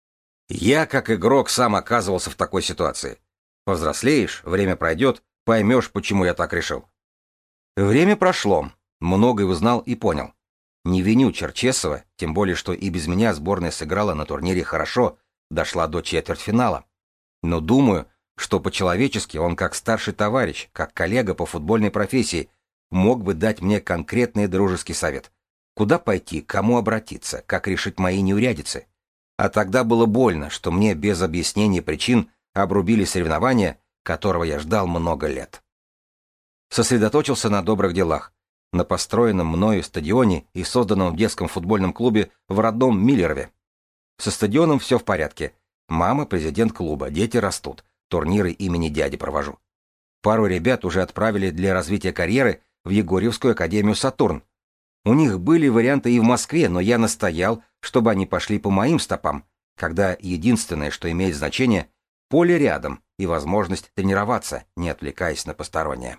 A: «Я, как игрок, сам оказывался в такой ситуации. Повзрослеешь, время пройдет, поймешь, почему я так решил». Время прошло, многое узнал и понял. Не виню Черчесова, тем более, что и без меня сборная сыграла на турнире хорошо, дошла до четвертьфинала. Но думаю, что по-человечески он как старший товарищ, как коллега по футбольной профессии, мог бы дать мне конкретный дружеский совет. Куда пойти, к кому обратиться, как решить мои неурядицы. А тогда было больно, что мне без объяснения причин обрубили соревнования, которого я ждал много лет. Сосредоточился на добрых делах, на построенном мною стадионе и созданном в детском футбольном клубе в родном Миллерове. Со стадионом все в порядке. Мама президент клуба, дети растут, турниры имени дяди провожу. Пару ребят уже отправили для развития карьеры в Егорьевскую академию «Сатурн». У них были варианты и в Москве, но я настоял, чтобы они пошли по моим стопам, когда единственное, что имеет значение, поле рядом и возможность тренироваться, не отвлекаясь на постороннее.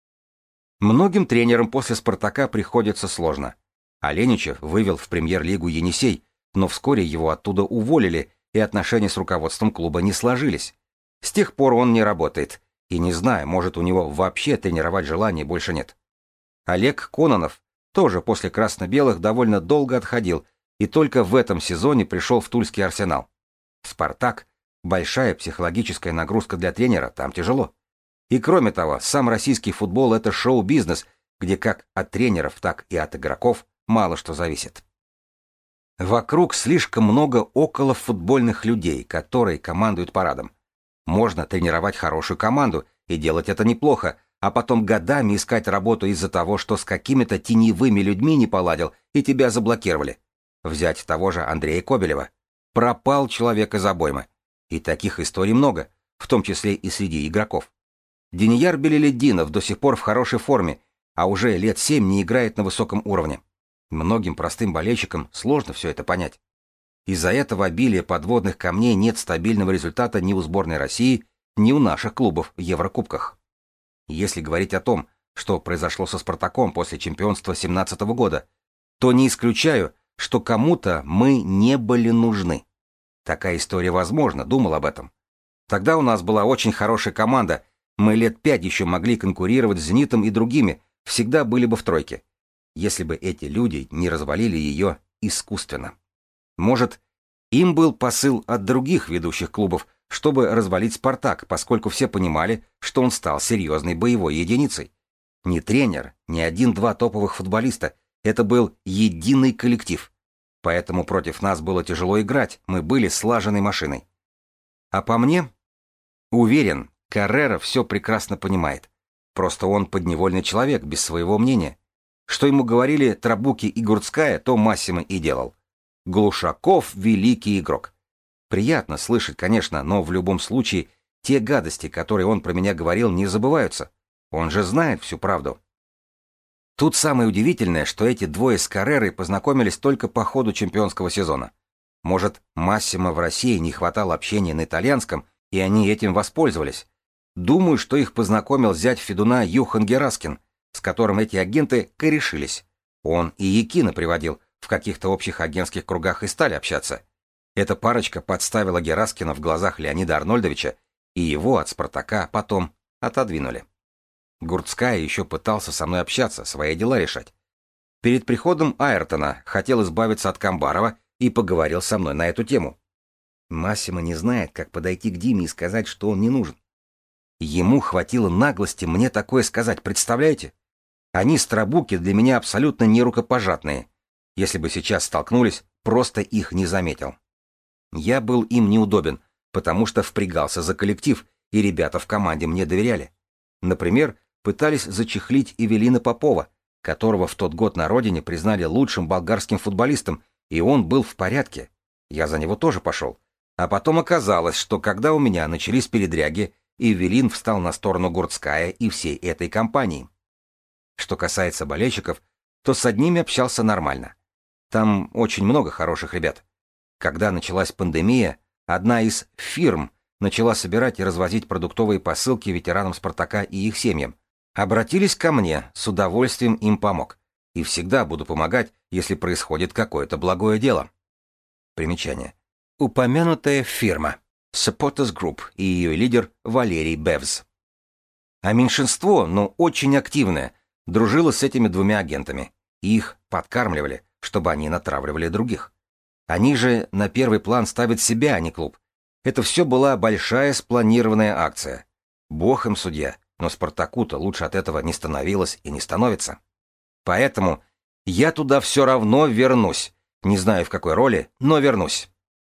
A: Многим тренерам после «Спартака» приходится сложно. Аленичев вывел в премьер-лигу «Енисей», но вскоре его оттуда уволили, и отношения с руководством клуба не сложились. С тех пор он не работает, и не знаю, может, у него вообще тренировать желания больше нет. Олег Кононов тоже после красно-белых довольно долго отходил, и только в этом сезоне пришел в Тульский Арсенал. «Спартак» — большая психологическая нагрузка для тренера, там тяжело. И кроме того, сам российский футбол — это шоу-бизнес, где как от тренеров, так и от игроков мало что зависит. Вокруг слишком много околофутбольных людей, которые командуют парадом. Можно тренировать хорошую команду и делать это неплохо, а потом годами искать работу из-за того, что с какими-то теневыми людьми не поладил и тебя заблокировали. Взять того же Андрея Кобелева. Пропал человек из обоймы. И таких историй много, в том числе и среди игроков. Денияр Белеледдинов до сих пор в хорошей форме, а уже лет 7 не играет на высоком уровне. Многим простым болельщикам сложно все это понять. Из-за этого обилия подводных камней нет стабильного результата ни у сборной России, ни у наших клубов в Еврокубках. Если говорить о том, что произошло со «Спартаком» после чемпионства 2017 года, то не исключаю, что кому-то мы не были нужны. Такая история возможна, думал об этом. Тогда у нас была очень хорошая команда, мы лет 5 еще могли конкурировать с «Зенитом» и другими, всегда были бы в тройке, если бы эти люди не развалили ее искусственно. Может, им был посыл от других ведущих клубов, чтобы развалить «Спартак», поскольку все понимали, что он стал серьезной боевой единицей. Не тренер, не один-два топовых футболиста, это был единый коллектив. Поэтому против нас было тяжело играть, мы были слаженной машиной. А по мне, уверен, Каррера все прекрасно понимает. Просто он подневольный человек, без своего мнения. Что ему говорили Трабуки и Гурцкая, то Массимо и делал. Глушаков — великий игрок. Приятно слышать, конечно, но в любом случае те гадости, которые он про меня говорил, не забываются. Он же знает всю правду. Тут самое удивительное, что эти двое с Каррерой познакомились только по ходу чемпионского сезона. Может, Массимо в России не хватало общения на итальянском, и они этим воспользовались. Думаю, что их познакомил зять Федуна Юхан Гераскин, с которым эти агенты корешились. Он и Якина приводил, в каких-то общих агентских кругах и стали общаться. Эта парочка подставила Гераскина в глазах Леонида Арнольдовича, и его от «Спартака» потом отодвинули. Гурцкая еще пытался со мной общаться, свои дела решать. Перед приходом Айртона хотел избавиться от Камбарова и поговорил со мной на эту тему. Массимо не знает, как подойти к Диме и сказать, что он не нужен. Ему хватило наглости мне такое сказать, представляете? Они с Трабуки для меня абсолютно не рукопожатные. Если бы сейчас столкнулись, просто их не заметил. Я был им неудобен, потому что впрягался за коллектив, и ребята в команде мне доверяли. Например, пытались зачехлить Эвелина Попова, которого в тот год на родине признали лучшим болгарским футболистом, и он был в порядке. Я за него тоже пошел. А потом оказалось, что когда у меня начались передряги, Эвелин встал на сторону Гурцкая и всей этой компании. Что касается болельщиков, то с одними общался нормально. Там очень много хороших ребят. Когда началась пандемия, Одна из фирм начала собирать и развозить продуктовые посылки ветеранам «Спартака» и их семьям. Обратились ко мне, с удовольствием им помог. И всегда буду помогать, если происходит какое-то благое дело. Примечание. Упомянутая фирма Supporters Group и ее лидер Валерий Бевз. А меньшинство, но очень активное, дружило с этими двумя агентами. Их подкармливали, чтобы они натравливали других. Они же на первый план ставят себя, а не клуб. Это все была большая спланированная акция. Бог им судья, но «Спартаку»-то лучше от этого не становилось и не становится. Поэтому я туда все равно вернусь. Не знаю в какой роли, но вернусь.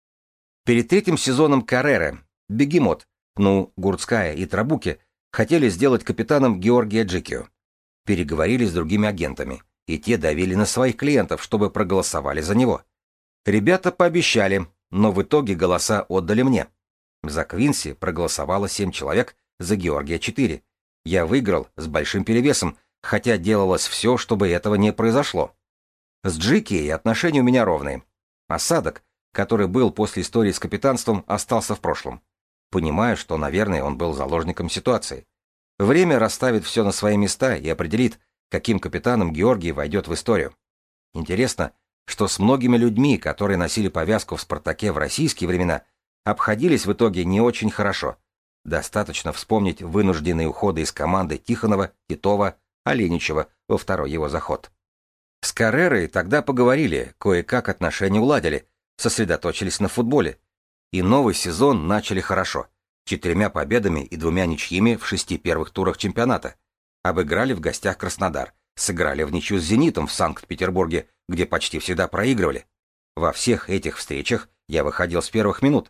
A: Перед третьим сезоном Карреры Бегемот, Гурцкая и Трабуки хотели сделать капитаном Георгия Джикио. Переговорили с другими агентами, и те давили на своих клиентов, чтобы проголосовали за него. Ребята пообещали, но в итоге голоса отдали мне. За Квинси проголосовало 7 человек, за Георгия 4. Я выиграл с большим перевесом, хотя делалось все, чтобы этого не произошло. С Джики отношения у меня ровные. Осадок, который был после истории с капитанством, остался в прошлом. Понимаю, что, наверное, он был заложником ситуации. Время расставит все на свои места и определит, каким капитаном Георгий войдет в историю. Интересно, что с многими людьми, которые носили повязку в «Спартаке» в российские времена, обходились в итоге не очень хорошо. Достаточно вспомнить вынужденные уходы из команды Тихонова, Титова, Оленичева во второй его заход. С Каррерой тогда поговорили, кое-как отношения уладили, сосредоточились на футболе. И новый сезон начали хорошо. 4 победами и 2 ничьими в 6 первых турах чемпионата. Обыграли в гостях Краснодар, сыграли в ничью с «Зенитом» в Санкт-Петербурге, где почти всегда проигрывали. Во всех этих встречах я выходил с первых минут.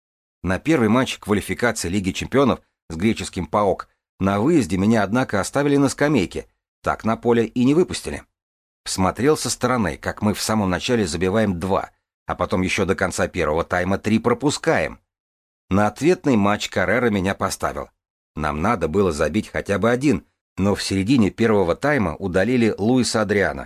A: На первый матч квалификации Лиги чемпионов с греческим ПАОК на выезде меня, однако, оставили на скамейке, так на поле и не выпустили. Смотрел со стороны, как мы в самом начале забиваем 2, а потом еще до конца первого тайма 3 пропускаем. На ответный матч Каррера меня поставил. Нам надо было забить хотя бы 1, но в середине первого тайма удалили Луиса Адриана.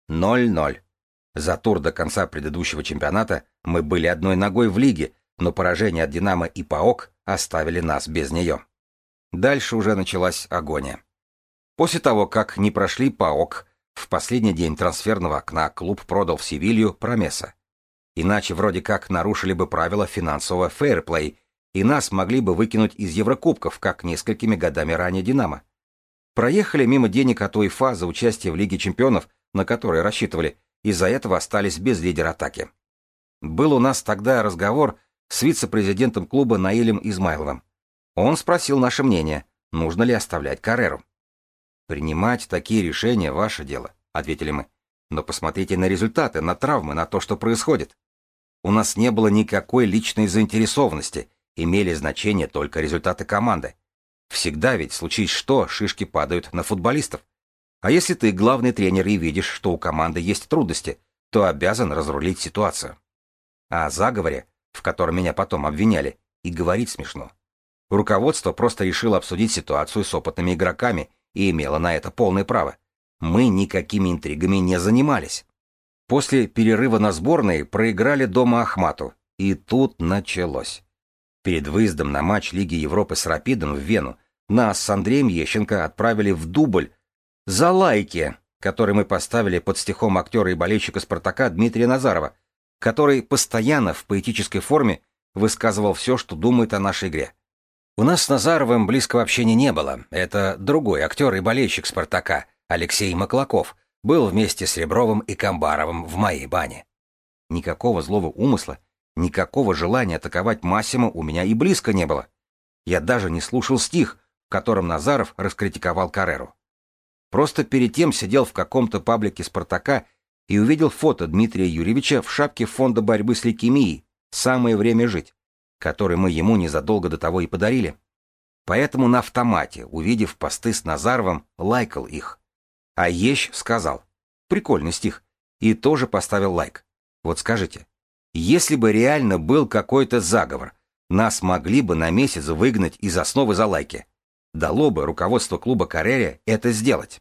A: 0-0. За тур до конца предыдущего чемпионата мы были одной ногой в лиге, но поражение от «Динамо» и ПАОК оставили нас без нее. Дальше уже началась агония. После того, как не прошли ПАОК, в последний день трансферного окна клуб продал в Севилью Промеса. Иначе вроде как нарушили бы правила финансового фейрплей, и нас могли бы выкинуть из Еврокубков, как несколькими годами ранее «Динамо». Проехали мимо денег от УЕФА за участие в Лиге чемпионов, на которые рассчитывали, из-за этого остались без лидера атаки. Был у нас тогда разговор с вице-президентом клуба Наилем Измайловым. Он спросил наше мнение, нужно ли оставлять Карреру. «Принимать такие решения — ваше дело», — ответили мы. «Но посмотрите на результаты, на травмы, на то, что происходит. У нас не было никакой личной заинтересованности, имели значение только результаты команды. Всегда ведь, случись что, шишки падают на футболистов. А если ты главный тренер и видишь, что у команды есть трудности, то обязан разрулить ситуацию». А о заговоре, в котором меня потом обвиняли, и говорить смешно. Руководство просто решило обсудить ситуацию с опытными игроками и имело на это полное право. Мы никакими интригами не занимались. После перерыва на сборной проиграли дома Ахмату, и тут началось. Перед выездом на матч Лиги Европы с Рапидом в Вену нас с Андреем Ещенко отправили в дубль за лайки, который мы поставили под стихом актера и болельщика «Спартака» Дмитрия Назарова, который постоянно в поэтической форме высказывал все, что думает о нашей игре. У нас с Назаровым близкого общения не было. Это другой актер и болельщик «Спартака», Алексей Маклаков, был вместе с Ребровым и Камбаровым в моей бане. Никакого злого умысла, никакого желания атаковать Массимо у меня и близко не было. Я даже не слушал стих, в котором Назаров раскритиковал Карреру. Просто перед тем сидел в каком-то паблике «Спартака» и увидел фото Дмитрия Юрьевича в шапке фонда борьбы с лейкемией «Самое время жить», который мы ему незадолго до того и подарили. Поэтому на автомате, увидев посты с Назаровым, лайкал их. А Ещ сказал: «Прикольный стих», и тоже поставил лайк. Вот скажите, если бы реально был какой-то заговор, нас могли бы на месяц выгнать из основы за лайки. Дало бы руководство клуба Каррере это сделать.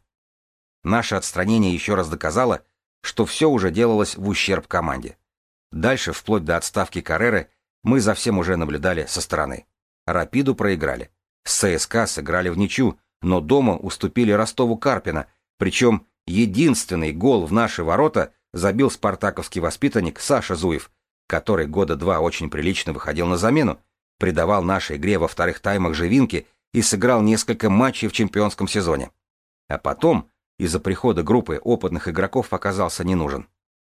A: Наше отстранение еще раз доказало, что все уже делалось в ущерб команде. Дальше, вплоть до отставки Карреры, Мы за всем уже наблюдали со стороны. Рапиду проиграли. С ЦСКА сыграли в ничью, но дома уступили Ростову Карпина, причем единственный гол в наши ворота забил спартаковский воспитанник Саша Зуев, который года 2 очень прилично выходил на замену, придавал нашей игре во вторых таймах живинки и сыграл несколько матчей в чемпионском сезоне. А потом, из-за прихода группы опытных игроков, оказался не нужен.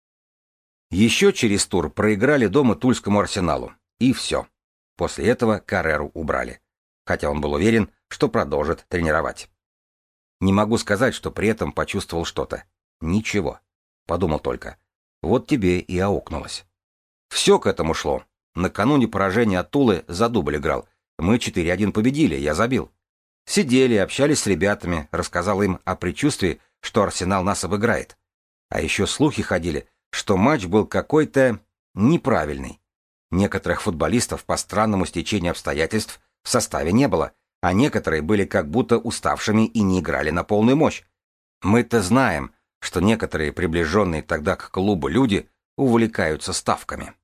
A: Еще через тур проиграли дома Тульскому Арсеналу. И все. После этого Карреру убрали. Хотя он был уверен, что продолжит тренировать. Не могу сказать, что при этом почувствовал что-то. Ничего. Подумал только. Вот тебе и аукнулось. Все к этому шло. Накануне поражения от Тулы за дубль играл. Мы 4-1 победили, я забил. Сидели, общались с ребятами, рассказал им о предчувствии, что Арсенал нас обыграет. А еще слухи ходили, что матч был какой-то неправильный. Некоторых футболистов по странному стечению обстоятельств в составе не было, а некоторые были как будто уставшими и не играли на полную мощь. Мы-то знаем, что некоторые приближенные тогда к клубу люди увлекаются ставками.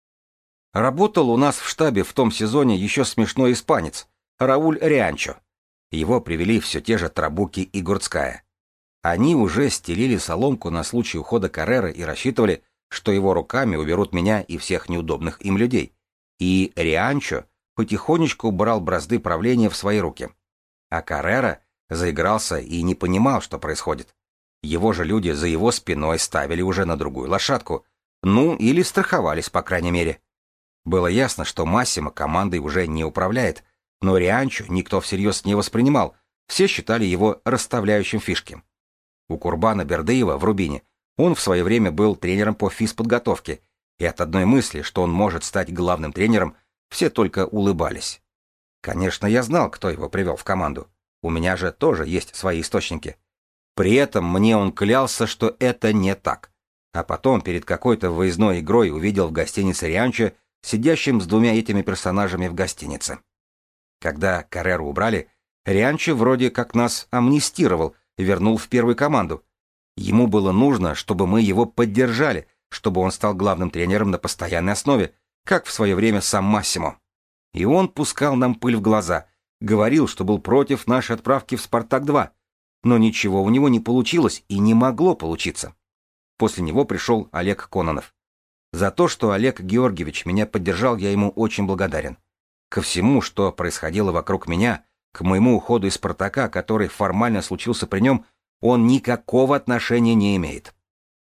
A: Работал у нас в штабе в том сезоне еще смешной испанец, Рауль Рианчо. Его привели все те же Трабуки и Гурцкая. Они уже стелили соломку на случай ухода Карреры и рассчитывали, что его руками уберут меня и всех неудобных им людей. И Рианчо потихонечку брал бразды правления в свои руки. А Каррера заигрался и не понимал, что происходит. Его же люди за его спиной ставили уже на другую лошадку. Ну, или страховались, по крайней мере. Было ясно, что Массимо командой уже не управляет, но Рианчо никто всерьез не воспринимал, все считали его расставляющим фишки. У Курбана Бердыева в Рубине он в свое время был тренером по физподготовке, и от одной мысли, что он может стать главным тренером, все только улыбались. Конечно, я знал, кто его привел в команду. У меня же тоже есть свои источники. При этом мне он клялся, что это не так. А потом перед какой-то выездной игрой увидел в гостинице Рианчо сидящим с двумя этими персонажами в гостинице. Когда Карреру убрали, Рианчо вроде как нас амнистировал и вернул в первую команду. Ему было нужно, чтобы мы его поддержали, чтобы он стал главным тренером на постоянной основе, как в свое время сам Массимо. И он пускал нам пыль в глаза, говорил, что был против нашей отправки в «Спартак-2». Но ничего у него не получилось и не могло получиться. После него пришел Олег Кононов. За то, что Олег Георгиевич меня поддержал, я ему очень благодарен. Ко всему, что происходило вокруг меня, к моему уходу из «Спартака», который формально случился при нем, он никакого отношения не имеет.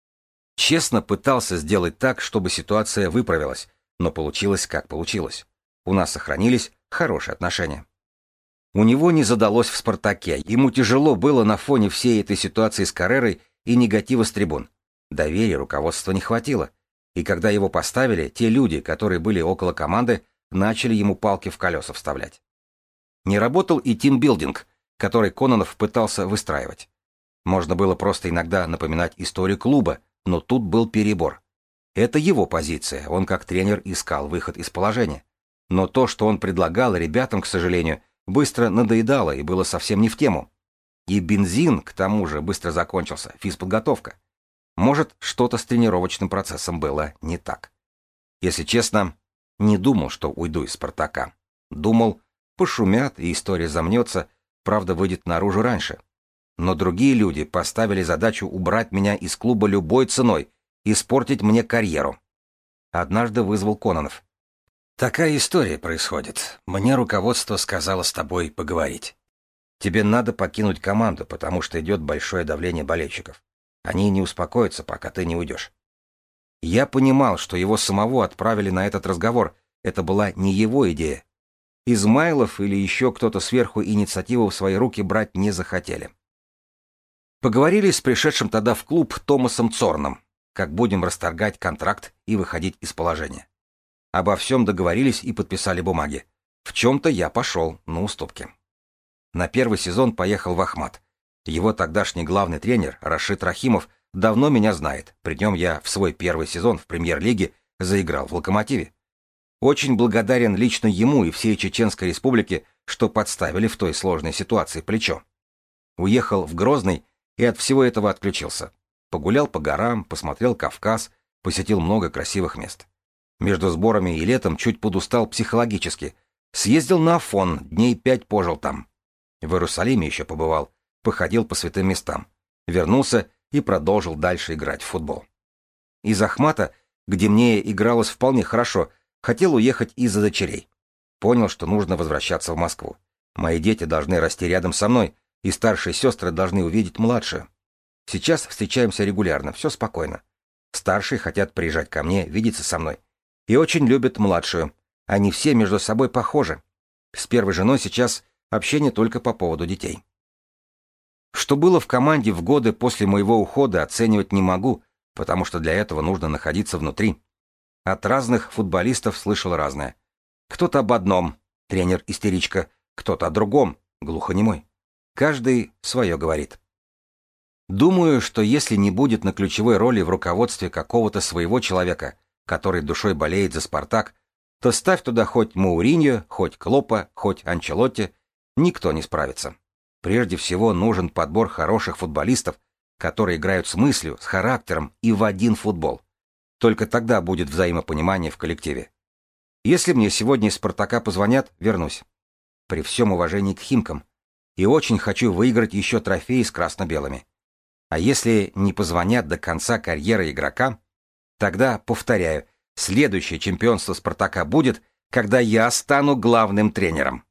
A: Честно пытался сделать так, чтобы ситуация выправилась, но получилось как получилось. У нас сохранились хорошие отношения. У него не задалось в «Спартаке», ему тяжело было на фоне всей этой ситуации с Каррерой и негатива с трибун. Доверия руководства не хватило. И когда его поставили, те люди, которые были около команды, начали ему палки в колеса вставлять. Не работал и тимбилдинг, который Кононов пытался выстраивать. Можно было просто иногда напоминать историю клуба, но тут был перебор. Это его позиция, он как тренер искал выход из положения. Но то, что он предлагал ребятам, к сожалению, быстро надоедало и было совсем не в тему. И бензин, к тому же, быстро закончился, физподготовка. Может, что-то с тренировочным процессом было не так. Если честно, не думал, что уйду из «Спартака». Думал, пошумят, и история замнется, правда выйдет наружу раньше. Но другие люди поставили задачу убрать меня из клуба любой ценой, испортить мне карьеру. Однажды вызвал Кононов. «Такая история происходит. Мне руководство сказало с тобой поговорить. Тебе надо покинуть команду, потому что идет большое давление болельщиков. Они не успокоятся, пока ты не уйдешь». Я понимал, что его самого отправили на этот разговор. Это была не его идея. Измайлов или еще кто-то сверху инициативу в свои руки брать не захотели. Поговорили с пришедшим тогда в клуб Томасом Цорном, как будем расторгать контракт и выходить из положения. Обо всем договорились и подписали бумаги. В чем-то я пошел на уступки. На первый сезон поехал в Ахмат. Его тогдашний главный тренер, Рашид Рахимов, давно меня знает, при нем я в свой первый сезон в премьер-лиге заиграл в «Локомотиве». Очень благодарен лично ему и всей Чеченской Республике, что подставили в той сложной ситуации плечо. Уехал в Грозный и от всего этого отключился. Погулял по горам, посмотрел Кавказ, посетил много красивых мест. Между сборами и летом чуть подустал психологически. Съездил на Афон, дней 5 пожил там. В Иерусалиме еще побывал, походил по святым местам. Вернулся и продолжил дальше играть в футбол. Из Ахмата, где мне игралось вполне хорошо, хотел уехать из-за дочерей. Понял, что нужно возвращаться в Москву. Мои дети должны расти рядом со мной, и старшие сестры должны увидеть младшую. Сейчас встречаемся регулярно, все спокойно. Старшие хотят приезжать ко мне, видеться со мной. И очень любят младшую. Они все между собой похожи. С первой женой сейчас общение только по поводу детей. Что было в команде в годы после моего ухода, оценивать не могу, потому что для этого нужно находиться внутри. От разных футболистов слышал разное. Кто-то об одном, тренер-истеричка, кто-то о другом, глухонемой. Каждый свое говорит. Думаю, что если не будет на ключевой роли в руководстве какого-то своего человека, который душой болеет за «Спартак», то ставь туда хоть Мауриньо, хоть Клопа, хоть Анчелотти, никто не справится. Прежде всего нужен подбор хороших футболистов, которые играют с мыслью, с характером и в один футбол. Только тогда будет взаимопонимание в коллективе. Если мне сегодня из «Спартака» позвонят, вернусь. При всем уважении к Химкам. И очень хочу выиграть еще трофеи с красно-белыми. А если не позвонят до конца карьеры игрока, тогда, повторяю, следующее чемпионство «Спартака» будет, когда я стану главным тренером.